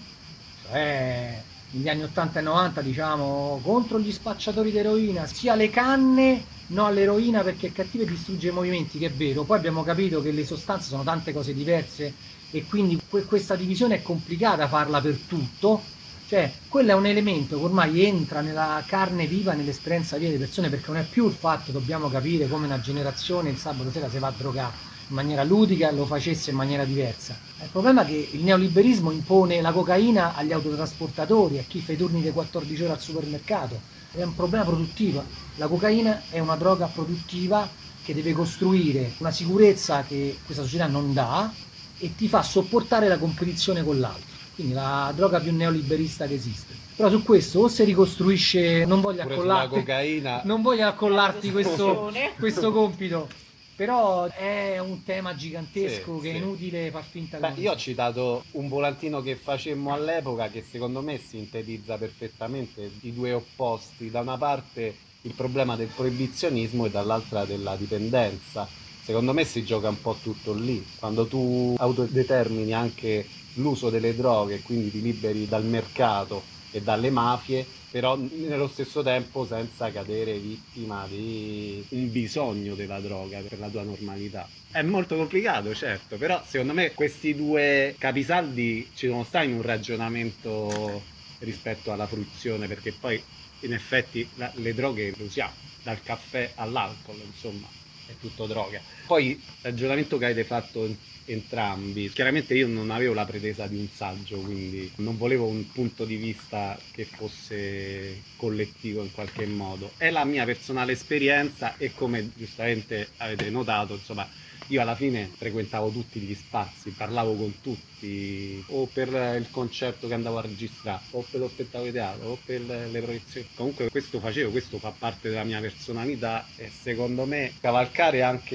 cioè negli anni ottanta e novanta diciamo contro gli spacciatori di eroina, sia le canne, no all'eroina perché è cattiva e distrugge i movimenti, che è vero. Poi abbiamo capito che le sostanze sono tante cose diverse e quindi que- questa divisione è complicata farla per tutto, cioè quello è un elemento che ormai entra nella carne viva, nell'esperienza viva delle persone, perché non è più il fatto dobbiamo capire come una generazione il sabato sera si va a drogare in maniera ludica e lo facesse in maniera diversa. Il problema è che il neoliberismo impone la cocaina agli autotrasportatori, a chi fa i turni di quattordici ore al supermercato. È un problema produttivo. La cocaina è una droga produttiva che deve costruire una sicurezza che questa società non dà e ti fa sopportare la competizione con l'altro. Quindi la droga più neoliberista che esiste. Però su questo o si ricostruisce, non voglio Pure accollarti, sulla cocaina. non voglio accollarti questo, discussione. questo compito. Però è un tema gigantesco Sì, che è sì. inutile far finta che Beh, non io ho esista. citato un volantino che facemmo all'epoca che secondo me sintetizza perfettamente i due opposti. Da una parte il problema del proibizionismo e dall'altra della dipendenza. Secondo me si gioca un po' tutto lì. Quando tu autodetermini anche l'uso delle droghe e quindi ti liberi dal mercato e dalle mafie, però nello stesso tempo senza cadere vittima di un bisogno della droga per la tua normalità. È molto complicato, certo, però secondo me questi due capisaldi ci devono stare in un ragionamento rispetto alla fruizione, perché poi in effetti la, le droghe le usiamo, dal caffè all'alcol, insomma, è tutto droga. Poi il ragionamento che avete fatto entrambi, chiaramente io non avevo la pretesa di un saggio, quindi non volevo un punto di vista che fosse collettivo in qualche modo. È la mia personale esperienza e come giustamente avete notato, insomma, io alla fine frequentavo tutti gli spazi, parlavo con tutti, o per il concerto che andavo a registrare, o per lo spettacolo di teatro, o per le proiezioni. Comunque questo facevo, questo fa parte della mia personalità e secondo me cavalcare anche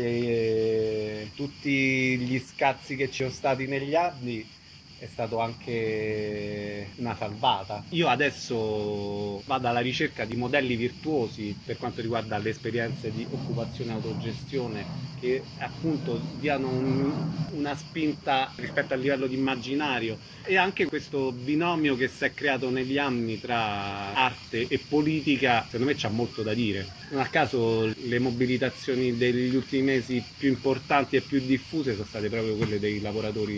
eh, tutti gli scazzi che ci sono stati negli anni è stato anche una salvata. Io adesso vado alla ricerca di modelli virtuosi per quanto riguarda le esperienze di occupazione e autogestione che appunto diano un, una spinta rispetto al livello di immaginario, e anche questo binomio che si è creato negli anni tra arte e politica secondo me c'ha molto da dire. Non a caso le mobilitazioni degli ultimi mesi più importanti e più diffuse sono state proprio quelle dei lavoratori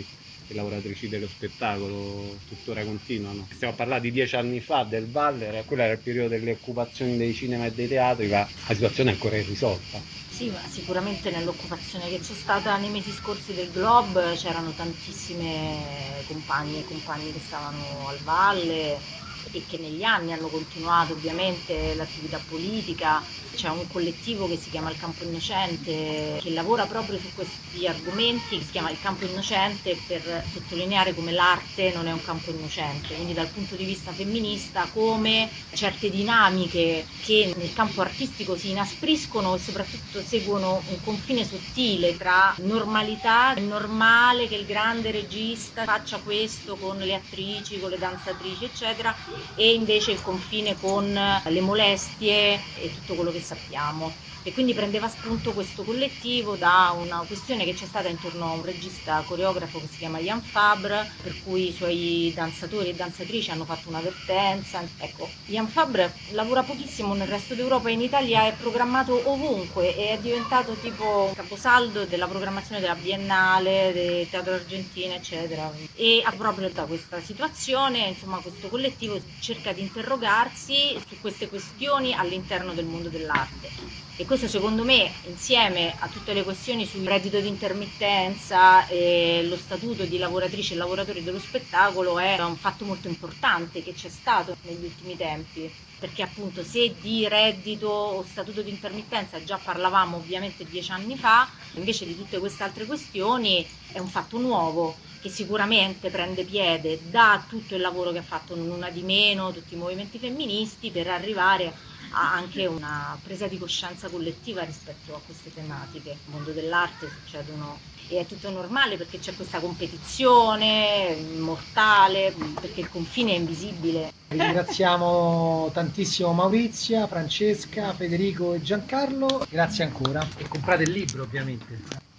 le lavoratrici dello spettacolo tuttora continuano. Stiamo a parlare di dieci anni fa del Valle, quello era il periodo delle occupazioni dei cinema e dei teatri, ma la situazione è ancora irrisolta. Sì, ma sicuramente nell'occupazione che c'è stata nei mesi scorsi del Globe c'erano tantissime compagne e compagni che stavano al Valle e che negli anni hanno continuato ovviamente l'attività politica. C'è un collettivo che si chiama Il Campo Innocente che lavora proprio su questi argomenti, che si chiama Il Campo Innocente per sottolineare come l'arte non è un campo innocente, quindi dal punto di vista femminista come certe dinamiche che nel campo artistico si inaspriscono e soprattutto seguono un confine sottile tra normalità, è normale che il grande regista faccia questo con le attrici, con le danzatrici eccetera, e invece il confine con le molestie e tutto quello che sappiamo. E quindi prendeva spunto questo collettivo da una questione che c'è stata intorno a un regista coreografo che si chiama Ian Fabre, per cui i suoi danzatori e danzatrici hanno fatto un'avvertenza. Ecco, Ian Fabre lavora pochissimo nel resto d'Europa e in Italia è programmato ovunque e è diventato tipo un caposaldo della programmazione della Biennale, del Teatro Argentino, eccetera. E proprio da questa situazione, insomma, questo collettivo cerca di interrogarsi su queste questioni all'interno del mondo dell'arte. E questo secondo me, insieme a tutte le questioni sul reddito di intermittenza e lo statuto di lavoratrici e lavoratori dello spettacolo, è un fatto molto importante che c'è stato negli ultimi tempi. Perché appunto se di reddito o statuto di intermittenza già parlavamo ovviamente dieci anni fa, invece di tutte queste altre questioni è un fatto nuovo che sicuramente prende piede da tutto il lavoro che ha fatto Non Una Di Meno, tutti i movimenti femministi, per arrivare a anche una presa di coscienza collettiva rispetto a queste tematiche. Nel mondo dell'arte succedono e è tutto normale perché c'è questa competizione mortale, perché il confine è invisibile. Ringraziamo tantissimo Maurizia, Francesca, Federico e Giancarlo, grazie ancora e comprate il libro ovviamente.